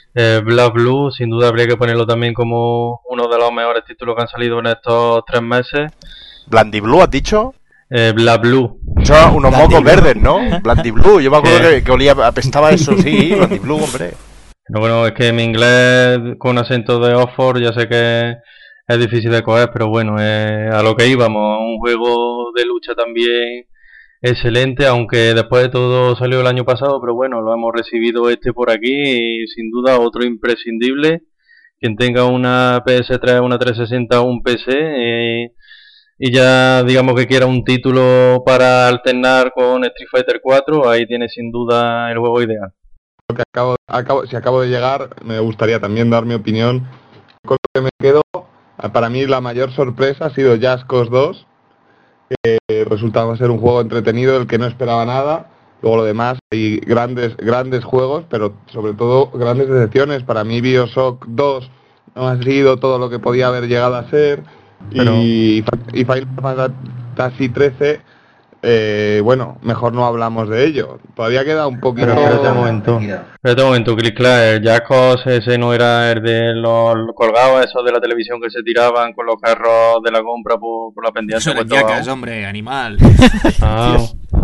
Black Blue, sin duda habría que ponerlo también como uno de los mejores títulos que han salido en estos 3 meses. ¿Blandy Blue has dicho? Black Blue. Son unos mocos verdes, ¿no? Blandy Blue, yo me acuerdo que olía, apestaba eso, sí, Blandy Blue, hombre. Pero bueno, es que mi inglés con acento de Oxford ya sé que es difícil de coger, pero bueno, a lo que íbamos, un juego de lucha también excelente, aunque después de todo salió el año pasado, pero bueno, lo hemos recibido por aquí y sin duda otro imprescindible. Quien tenga una PS3, una 360 o un PC y ya digamos que quiera un título para alternar con Street Fighter 4, ahí tiene sin duda el juego ideal. Que si acabo de llegar, me gustaría también dar mi opinión. Con lo que me quedo, para mí la mayor sorpresa ha sido Just Cause 2, que resultaba ser un juego entretenido del que no esperaba nada. Luego lo demás, hay grandes juegos, pero sobre todo grandes decepciones. Para mí BioShock 2 no ha sido todo lo que podía haber llegado a ser. Pero... y Final Fantasy 13, bueno, mejor no hablamos de ello. Todavía queda un poquito... Espérate un momento, Chris, el Just Cause ese no era el de los colgados, esos de la televisión que se tiraban con los carros de la compra por la pendiente. Eso eran yacas, hombre, animal. Ah.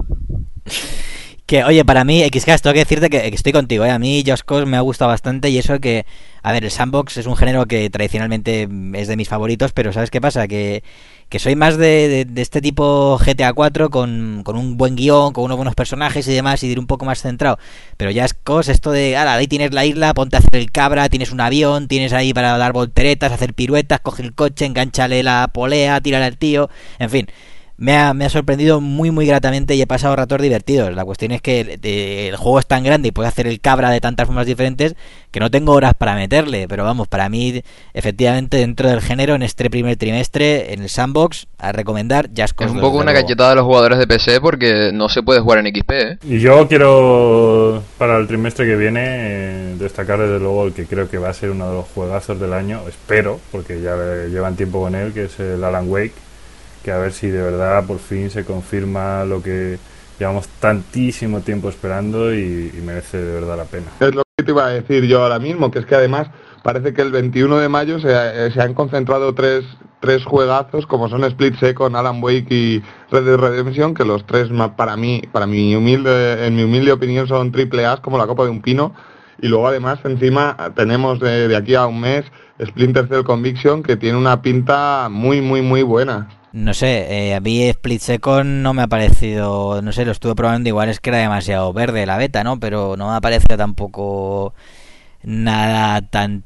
Que, oye, para mí, XCast, tengo que decirte que estoy contigo, ¿eh? A mí Just Cause me ha gustado bastante y eso que... A ver, el sandbox es un género que tradicionalmente es de mis favoritos, pero ¿sabes qué pasa? Que soy más de este tipo GTA 4 con un buen guión, con unos buenos personajes y demás, y ir un poco más centrado. Pero Just Cause, esto de, ahí tienes la isla, ponte a hacer el cabra, tienes un avión, tienes ahí para dar volteretas, hacer piruetas, coge el coche, engánchale la polea, tírale al tío, en fin... Me ha sorprendido muy gratamente y he pasado ratos divertidos. La cuestión es que el juego es tan grande y puede hacer el cabra de tantas formas diferentes que no tengo horas para meterle. Pero vamos, para mí, efectivamente, dentro del género, en este primer trimestre, en el sandbox, a recomendar Just Cause 2. Es un poco una cachetada a los jugadores de PC porque no se puede jugar en XP, ¿eh? Y yo quiero, para el trimestre que viene, destacar desde luego el que creo que va a ser uno de los juegazos del año. Espero, porque ya llevan tiempo con él, que es el Alan Wake. Que a ver si de verdad por fin se confirma lo que llevamos tantísimo tiempo esperando y merece de verdad la pena. Es lo que te iba a decir yo ahora mismo, que es que además parece que el 21 de mayo se han concentrado tres juegazos como son Split Second, Alan Wake y Red Dead Redemption, que los tres en mi humilde opinión son triple A como la copa de un pino. Y luego además encima tenemos de aquí a un mes Splinter Cell Conviction, que tiene una pinta muy buena. No sé, a mí Split Second no me ha parecido, no sé, lo estuve probando, igual es que era demasiado verde la beta, ¿no? Pero no me ha parecido tampoco nada tan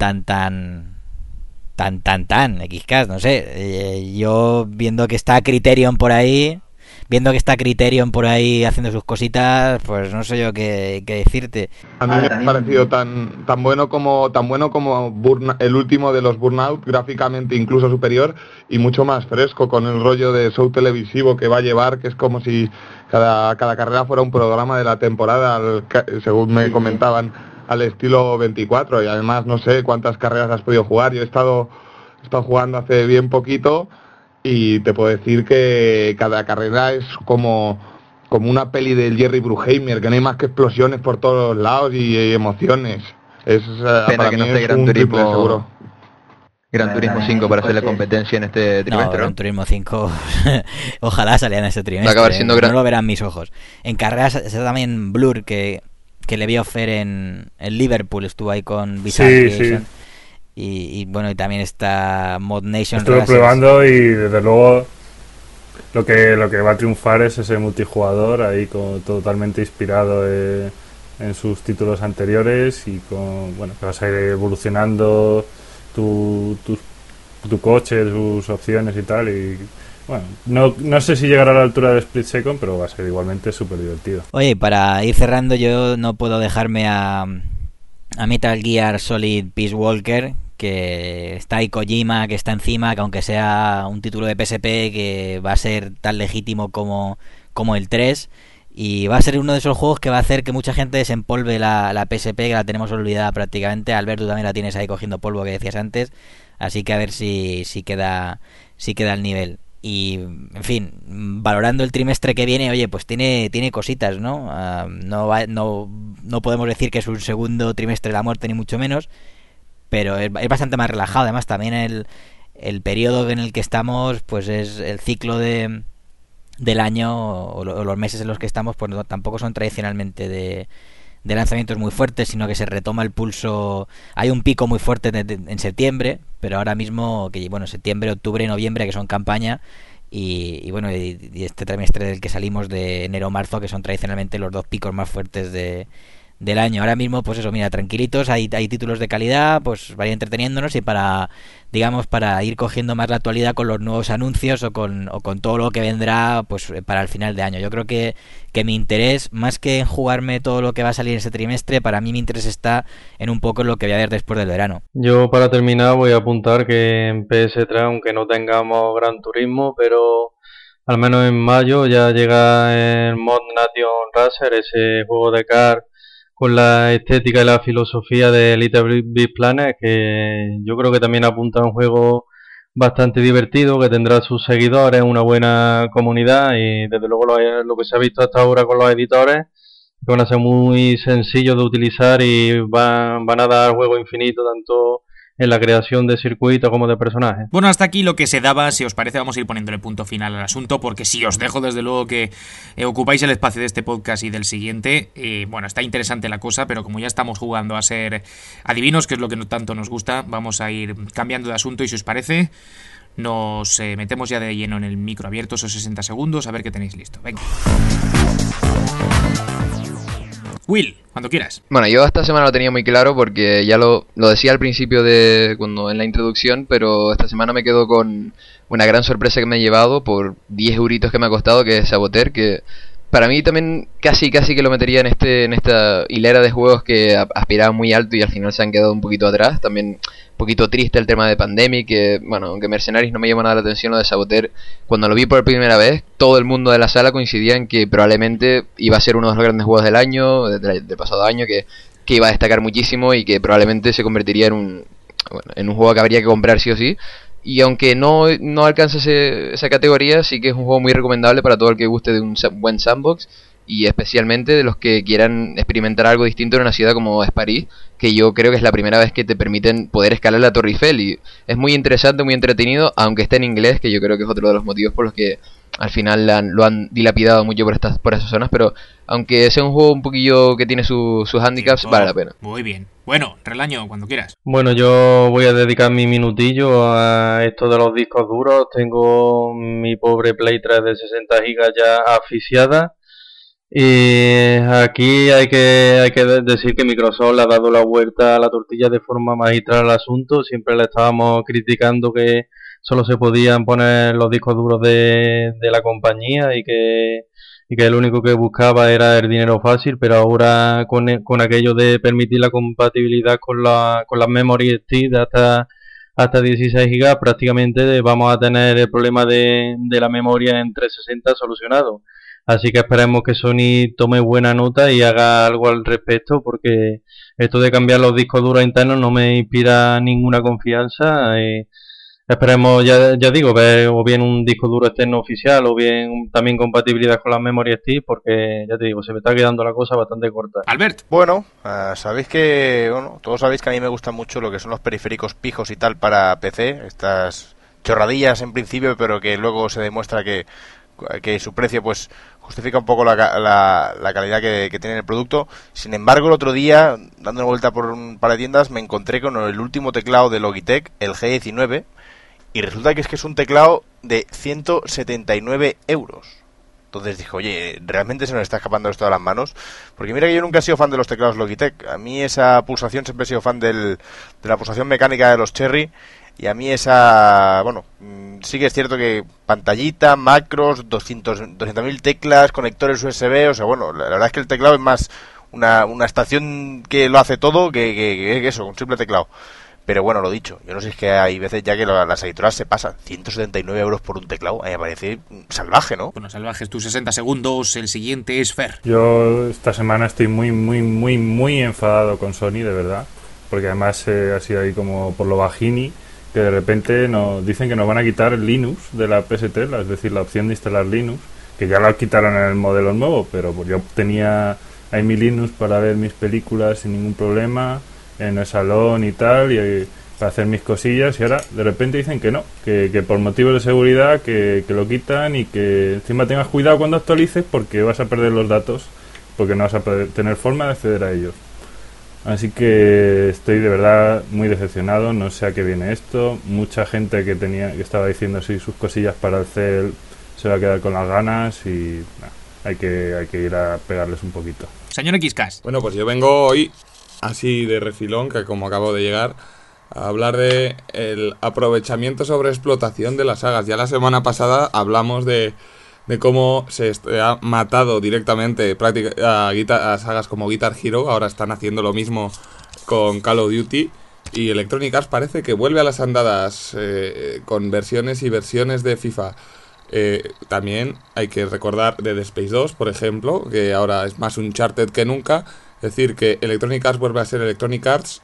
XCast, no sé. Yo viendo que está Criterion por ahí haciendo sus cositas, pues no sé yo qué decirte. A mí me ha parecido tan bueno como el último de los Burnout, gráficamente incluso superior y mucho más fresco, con el rollo de show televisivo que va a llevar, que es como si cada carrera fuera un programa de la temporada, según me comentaban, al estilo 24. Y además no sé cuántas carreras has podido jugar. Yo he estado jugando hace bien poquito y te puedo decir que cada carrera es como una peli del Jerry Bruckheimer, que no hay más que explosiones por todos los lados y emociones. Pena que no esté Gran Turismo seguro. Gran Turismo 5 para hacerle competencia en este trimestre. No, Gran Turismo 5 ojalá saliera en este trimestre. Va a acabar siendo no lo verán mis ojos. En carreras está también Blur, que le vio Fer en Liverpool, estuvo ahí con Bizarre. Sí. Y bueno, y también está Mod Nation. Estuve probando y desde luego lo que va a triunfar es ese multijugador ahí totalmente inspirado en sus títulos anteriores y que vas a ir evolucionando tu coche, sus opciones y tal. Y bueno, no sé si llegará a la altura de Split Second, pero va a ser igualmente súper divertido. Oye, para ir cerrando, yo no puedo dejarme a Metal Gear Solid Peace Walker, que está ahí Kojima, que está encima, que aunque sea un título de PSP, que va a ser tan legítimo como el 3, y va a ser uno de esos juegos que va a hacer que mucha gente desempolve la PSP, que la tenemos olvidada prácticamente. Alberto, también la tienes ahí cogiendo polvo, que decías antes, así que a ver si queda al nivel. Y, en fin, valorando el trimestre que viene, oye, pues tiene cositas, ¿no? No podemos decir que es un segundo trimestre de la muerte, ni mucho menos, pero es bastante más relajado. Además, también el periodo en el que estamos, pues es el ciclo del año, o los meses en los que estamos, pues tampoco son tradicionalmente de lanzamientos muy fuertes, sino que se retoma el pulso. Hay un pico muy fuerte en septiembre, pero ahora mismo, que bueno, septiembre, octubre, noviembre, que son campaña, y bueno, y este trimestre del que salimos, de enero-marzo, que son tradicionalmente los 2 picos más fuertes del año. Ahora mismo, pues eso, mira, tranquilitos, hay títulos de calidad, pues para ir entreteniéndonos y para ir cogiendo más la actualidad con los nuevos anuncios o con todo lo que vendrá, pues para el final de año. Yo creo que mi interés, más que en jugarme todo lo que va a salir ese trimestre, para mí mi interés está en un poco en lo que voy a ver después del verano. Yo, para terminar, voy a apuntar que en PS3, aunque no tengamos Gran Turismo, pero al menos en mayo ya llega el Mod Nation Racer, ese juego de kart con la estética y la filosofía de Little Big Planet, que yo creo que también apunta a un juego bastante divertido, que tendrá sus seguidores, una buena comunidad, y desde luego lo que se ha visto hasta ahora con los editores, que van a ser muy sencillos de utilizar y van a dar juego infinito, tanto en la creación de circuitos como de personajes. Bueno, hasta aquí lo que se daba. Si os parece, vamos a ir poniéndole punto final al asunto, porque si os dejo desde luego que ocupáis el espacio de este podcast y del siguiente. Bueno, está interesante la cosa, pero como ya estamos jugando a ser adivinos, que es lo que tanto nos gusta, vamos a ir cambiando de asunto, y si os parece, nos metemos ya de lleno en el micro abierto, esos 60 segundos, a ver qué tenéis listo. Venga. Will, cuando quieras. Bueno, yo esta semana lo tenía muy claro porque ya lo decía al principio cuando en la introducción, pero esta semana me quedo con una gran sorpresa que me he llevado por 10 euritos que me ha costado, que es Saboteur, que para mí también casi que lo metería en esta hilera de juegos que aspiraban muy alto y al final se han quedado un poquito atrás. También un poquito triste el tema de Pandemic, que bueno, aunque Mercenaries no me llama nada la atención, lo de Saboteur, cuando lo vi por primera vez, todo el mundo de la sala coincidía en que probablemente iba a ser uno de los grandes juegos del año, del pasado año, que iba a destacar muchísimo y que probablemente se convertiría en un juego que habría que comprar sí o sí. Y aunque no alcanza esa categoría, sí que es un juego muy recomendable para todo el que guste de un buen sandbox, y especialmente de los que quieran experimentar algo distinto en una ciudad como es París, que yo creo que es la primera vez que te permiten poder escalar la Torre Eiffel, y es muy interesante, muy entretenido, aunque esté en inglés, que yo creo que es otro de los motivos por los que al final lo han dilapidado mucho por esas zonas, pero aunque sea un juego un poquillo que tiene sus handicaps, vale la pena. Muy bien. Bueno, Relaño, cuando quieras. Bueno, yo voy a dedicar mi minutillo a esto de los discos duros. Tengo mi pobre Play 3 de 60 GB ya asfixiada. Y aquí hay que decir que Microsoft le ha dado la vuelta a la tortilla de forma magistral al asunto. Siempre le estábamos criticando que solo se podían poner los discos duros de la compañía y que el único que buscaba era el dinero fácil, pero ahora con aquello de permitir la compatibilidad con las memory stick de hasta 16 GB, prácticamente vamos a tener el problema de la memoria en 360 solucionado. Así que esperemos que Sony tome buena nota y haga algo al respecto, porque esto de cambiar los discos duros internos no me inspira ninguna confianza. Esperemos, ya digo, ver o bien un disco duro externo oficial o bien también compatibilidad con las memory stick, porque ya te digo, se me está quedando la cosa bastante corta. Albert. Bueno, sabéis que, todos sabéis que a mí me gustan mucho lo que son los periféricos pijos y tal para PC, estas chorradillas en principio, pero que luego se demuestra que su precio pues justifica un poco la calidad que tiene el producto. Sin embargo, el otro día, dando una vuelta por un par de tiendas, me encontré con el último teclado de Logitech, el G19, y resulta que es un teclado de 179 euros. Entonces dije, oye, ¿realmente se nos está escapando esto de las manos? Porque mira que yo nunca he sido fan de los teclados Logitech. A mí esa pulsación, siempre he sido fan de la pulsación mecánica de los Cherry. Y a mí sí que es cierto que pantallita, macros, 200.000 teclas, conectores USB, la verdad es que el teclado es más una estación que lo hace todo que eso, un simple teclado. Pero bueno, lo dicho, yo no sé, es que hay veces ya que las editoras se pasan. 179 euros por un teclado, a mí me parece salvaje, ¿no? Bueno, salvajes, tus 60 segundos, el siguiente es Fer. Yo esta semana estoy muy, muy, muy, muy enfadado con Sony, de verdad. Porque además ha sido ahí como por lo bajini. que de repente nos dicen que nos van a quitar el Linux de la PST, es decir, la opción de instalar Linux, que ya lo quitaron en el modelo nuevo, pero pues yo tenía ahí mi Linux para ver mis películas sin ningún problema, en el salón y tal, y para hacer mis cosillas, y ahora de repente dicen que no, que por motivos de seguridad que lo quitan, y que encima tengas cuidado cuando actualices porque vas a perder los datos, porque no vas a poder tener forma de acceder a ellos. Así que estoy de verdad muy decepcionado, no sé a qué viene esto. Mucha gente que estaba diciendo así sus cosillas para el CEL se va a quedar con las ganas, y hay que ir a pegarles un poquito. Señor Xcast. Bueno, pues yo vengo hoy así de refilón, que como acabo de llegar, a hablar de el aprovechamiento sobre explotación de las sagas. Ya la semana pasada hablamos de cómo se ha matado directamente a sagas como Guitar Hero. Ahora están haciendo lo mismo con Call of Duty, y Electronic Arts parece que vuelve a las andadas con versiones y versiones de FIFA. También hay que recordar Dead Space 2, por ejemplo, que ahora es más Uncharted que nunca. Es decir, que Electronic Arts vuelve a ser Electronic Arts.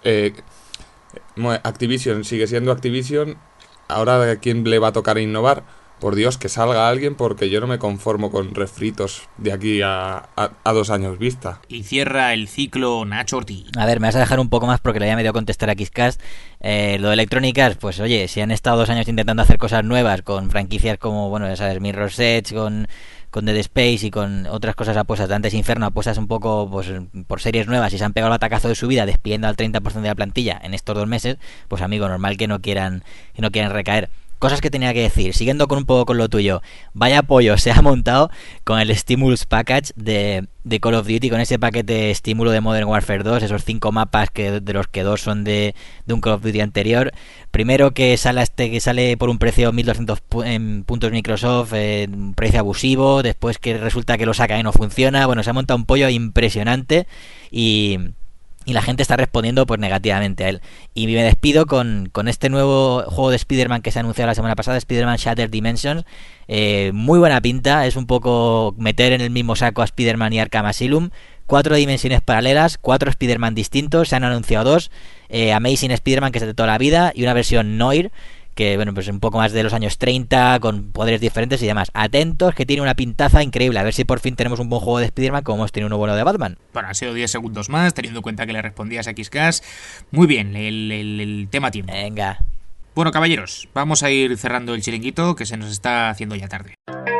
Activision sigue siendo Activision. Ahora, ¿a quién le va a tocar innovar? Por Dios, que salga alguien, porque yo no me conformo con refritos de aquí a 2 años vista. Y cierra el ciclo Nacho Ortiz. A ver, me vas a dejar un poco más porque le había medio a contestar a Xcast. Lo de Electronic Arts, pues oye, si han estado 2 años intentando hacer cosas nuevas con franquicias como, bueno, ya sabes, Mirror's Edge, con Dead Space y con otras cosas apuestas, Dante's Inferno, apuestas un poco pues por series nuevas, y se han pegado el batacazo de su vida despidiendo al 30% de la plantilla en estos 2 meses, pues amigo, normal que no quieran recaer. Cosas que tenía que decir, siguiendo con un poco con lo tuyo. Vaya pollo se ha montado con el Stimulus Package de Call of Duty, con ese paquete estímulo de Modern Warfare 2, esos 5 mapas de los que 2 son de un Call of Duty anterior. Primero que sale por un precio 1.200 puntos Microsoft, un precio abusivo, después que resulta que lo saca y no funciona. Bueno, se ha montado un pollo impresionante, y la gente está respondiendo pues negativamente a él. Y me despido con este nuevo juego de Spider-Man que se ha anunciado la semana pasada, Spider-Man Shattered Dimensions. Muy buena pinta, es un poco meter en el mismo saco a Spider-Man y Arkham Asylum. 4 dimensiones paralelas, 4 Spider-Man distintos, se han anunciado 2. Amazing Spider-Man, que es de toda la vida, y una versión Noir, que bueno, pues un poco más de los años 30, con poderes diferentes y demás. Atentos, que tiene una pintaza increíble. A ver si por fin tenemos un buen juego de Spider-Man como hemos tenido uno bueno de Batman. Bueno, han sido 10 segundos más, teniendo en cuenta que le respondías a Xcast. Muy bien, el tema tiempo. Venga. Bueno, caballeros, vamos a ir cerrando el chiringuito, que se nos está haciendo ya tarde.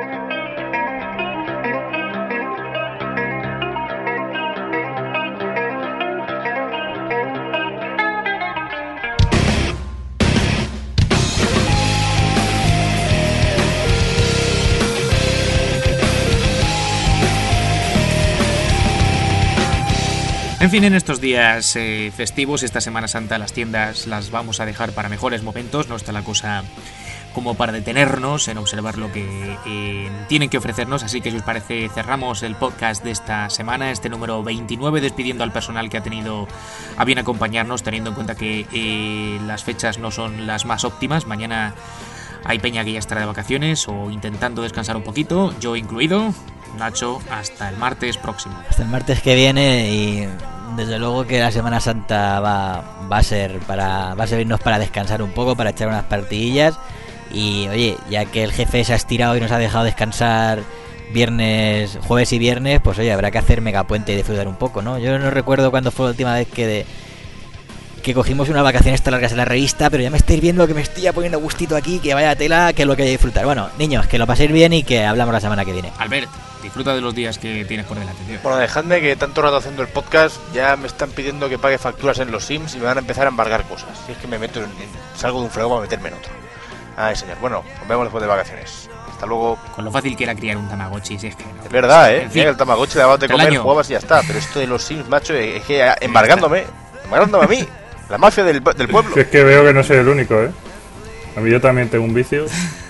En fin, en estos días festivos, esta Semana Santa, las tiendas las vamos a dejar para mejores momentos. No está la cosa como para detenernos en observar lo que tienen que ofrecernos. Así que, si os parece, cerramos el podcast de esta semana, este número 29, despidiendo al personal que ha tenido a bien acompañarnos, teniendo en cuenta que las fechas no son las más óptimas. Mañana hay peña que ya estará de vacaciones o intentando descansar un poquito, yo incluido. Nacho, hasta el martes próximo. Hasta el martes que viene, y desde luego que la Semana Santa va a servirnos para descansar un poco, para echar unas partidillas. Y oye, ya que el jefe se ha estirado y nos ha dejado descansar jueves y viernes, pues oye, habrá que hacer megapuente y disfrutar un poco, ¿no? Yo no recuerdo cuándo fue la última vez que cogimos unas vacaciones tan largas en la revista, pero ya me estáis viendo que me estoy ya poniendo gustito aquí, que vaya tela, que es lo que hay que disfrutar. Bueno, niños, que lo paséis bien y que hablamos la semana que viene. Albert, disfruta de los días que tienes por delante, tío. Bueno, dejadme, que tanto rato haciendo el podcast, ya me están pidiendo que pague facturas en los Sims y me van a empezar a embargar cosas. Si es que me meto salgo de un frego para meterme en otro. Ay, señor. Bueno, nos vemos después de vacaciones. Hasta luego. Con lo fácil que era criar un Tamagotchi, si es que no. Es verdad, En fin, mira, el Tamagotchi le dabas de comer, jugabas y ya está. Pero esto de los Sims, macho, es que embargándome a mí. La mafia del pueblo. Es que veo que no soy el único, ¿eh? A mí yo también tengo un vicio.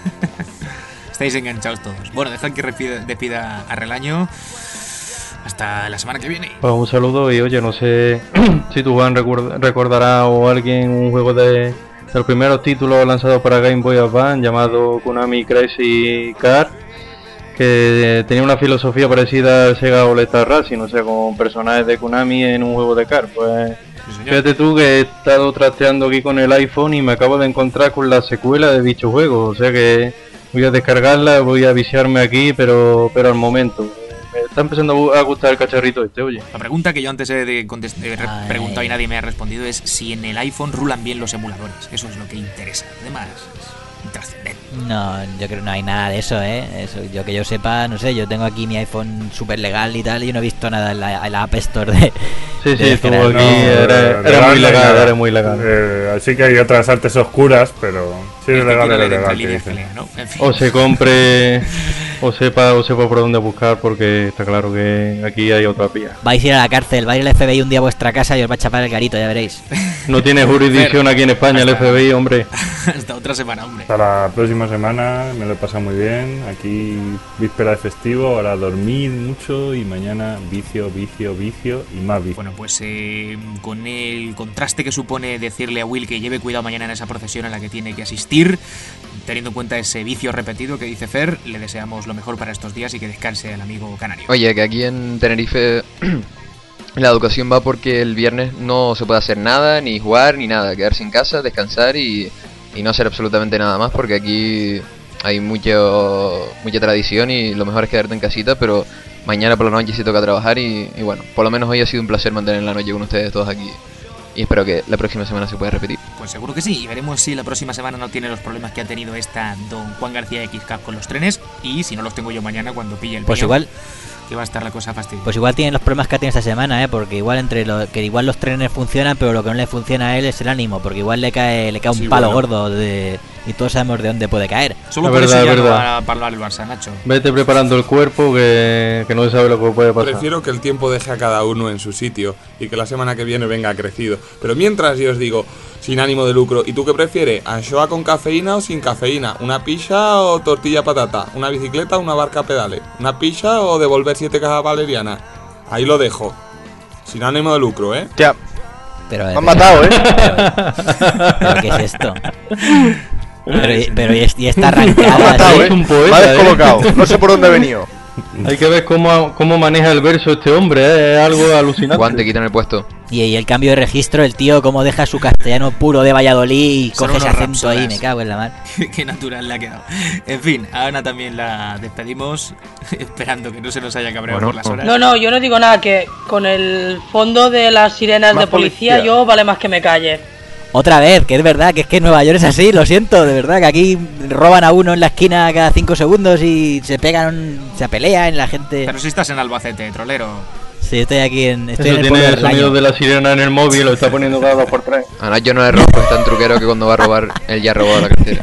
Estáis enganchados todos. Bueno, dejad que despida a Relaño. Hasta la semana que viene. Pues un saludo, y oye, no sé si tú, Juan, recordará o alguien un juego de los primeros títulos lanzados para Game Boy Advance llamado Konami Crazy Car, que tenía una filosofía parecida al Sega All Star Racing, o sea, con personajes de Konami en un juego de car. Pues sí. señor. Fíjate tú que he estado trasteando aquí con el iPhone y me acabo de encontrar con la secuela de dicho juego. O sea que voy a descargarla, voy a viciarme aquí, pero al momento. Me está empezando a gustar el cacharrito este, oye. La pregunta que yo antes he preguntado y nadie me ha respondido es si en el iPhone rulan bien los emuladores. Eso es lo que interesa. Además, es intrascendente. No, yo creo que no hay nada de eso, Eso, yo que yo sepa, no sé, yo tengo aquí mi iPhone súper legal y tal, y no he visto nada en la App Store de... Sí, estuvo aquí, era muy legal, era muy legal. Así que hay otras artes oscuras, pero sí es legal, es legal. ¿No? En fin. O se compre, o sepa por dónde buscar, porque está claro que aquí hay otra vía. Vais a ir a la cárcel, va a ir el FBI un día a vuestra casa y os va a chapar el garito, ya veréis. No tiene jurisdicción aquí en España el FBI, hombre. Hasta otra semana, hombre. Hasta la próxima semana, me lo he pasado muy bien. Aquí víspera de festivo, ahora dormir mucho y mañana vicio y más vicio. Bueno, pues con el contraste que supone decirle a Will que lleve cuidado mañana en esa procesión a la que tiene que asistir, teniendo en cuenta ese vicio repetido que dice Fer, le deseamos lo mejor para estos días y que descanse el amigo canario. Oye, que aquí en Tenerife la educación va porque el viernes no se puede hacer nada, ni jugar, ni nada, quedarse en casa, descansar y no hacer absolutamente nada más, porque aquí hay mucha tradición y lo mejor es quedarte en casita, pero mañana por la noche sí toca trabajar y bueno, por lo menos hoy ha sido un placer mantener la noche con ustedes todos aquí y espero que la próxima semana se pueda repetir. Pues seguro que sí, y veremos si la próxima semana no tiene los problemas que ha tenido esta don Juan García XCAP con los trenes, y si no los tengo yo mañana cuando pille el pues mío, igual que va a estar la cosa fastidiosa. Pues igual tienen los problemas que ha tenido esta semana, porque igual igual los trenes funcionan, pero lo que no le funciona a él es el ánimo, porque igual le cae un palo gordo y todos sabemos de dónde puede caer. Solo por eso ya no va a hablar el Barça, Nacho. Vete preparando el cuerpo que no se sabe lo que puede pasar. Prefiero que el tiempo deje a cada uno en su sitio y que la semana que viene venga crecido. Pero mientras yo os digo, sin ánimo de lucro, ¿y tú qué prefieres? ¿Anchoa con cafeína o sin cafeína? ¿Una pizza o tortilla patata? ¿Una bicicleta o una barca a pedales? ¿Una pizza o devolver 7 cajas valerianas? Ahí lo dejo. Sin ánimo de lucro, Ya. Pero, me han matado, ¿Pero qué es esto? Pero y está arrancada. Me ha matado, Es un poeta, me ha descolocado. No sé por dónde he venido. Hay que ver cómo maneja el verso este hombre, es algo alucinante. Juan, te quitan el puesto. Y el cambio de registro, el tío, cómo deja su castellano puro de Valladolid y coge ese acento ahí, me cago en la mar. Qué natural le ha quedado. En fin, a Ana también la despedimos, esperando que no se nos haya cabreado por las horas. No, yo no digo nada, que con el fondo de las sirenas Más de policía policía. yo vale más que me calle. Otra vez, que es verdad, que es que Nueva York es así, lo siento, de verdad, que aquí roban a uno en la esquina cada 5 segundos y se pelean la gente. Pero si estás en Albacete, trolero. Sí, estoy aquí en el tiene pueblo el del sonido Rayo. de la sirena en el móvil, lo está poniendo cada 2 por 3. Ahora yo no le rompo, es tan truquero que cuando va a robar, él ya ha robado la cartera.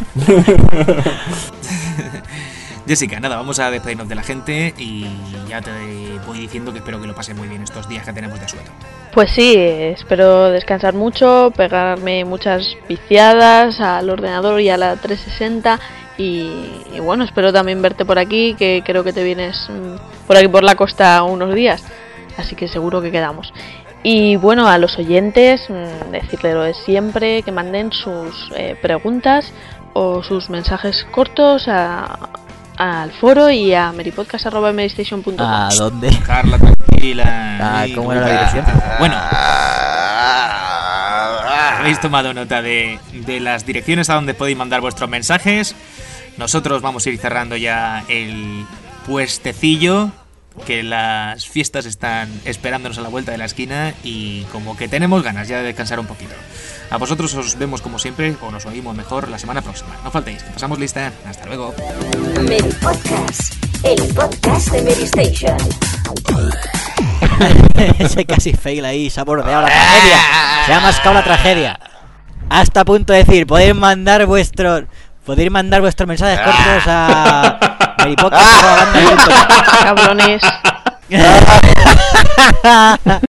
Jessica, nada, vamos a despedirnos de la gente y ya te voy diciendo que espero que lo pase muy bien estos días que tenemos de asueto. Pues sí, espero descansar mucho, pegarme muchas viciadas al ordenador y a la 360 y bueno, espero también verte por aquí, que creo que te vienes por aquí por la costa unos días, así que seguro que quedamos. Y bueno, a los oyentes, decirle lo de siempre, que manden sus preguntas o sus mensajes cortos al foro y a meripodcast@merystation.com. ¿A dónde? Carla, tranquila. ¿Cómo era la dirección? Bueno, habéis tomado nota de las direcciones a donde podéis mandar vuestros mensajes. Nosotros vamos a ir cerrando ya el puestecillo, que las fiestas están esperándonos a la vuelta de la esquina y como que tenemos ganas ya de descansar un poquito. A vosotros os vemos como siempre, o nos oímos mejor la semana próxima. No faltéis, que pasamos lista. Hasta luego. Mary Podcast, el podcast de Mary Station. Ese casi fail ahí, se ha bordeado la tragedia. Se ha mascado la tragedia. Hasta a punto de decir, podéis mandar vuestros mensajes cortos a meripodcast@merystation.com. Cabrones.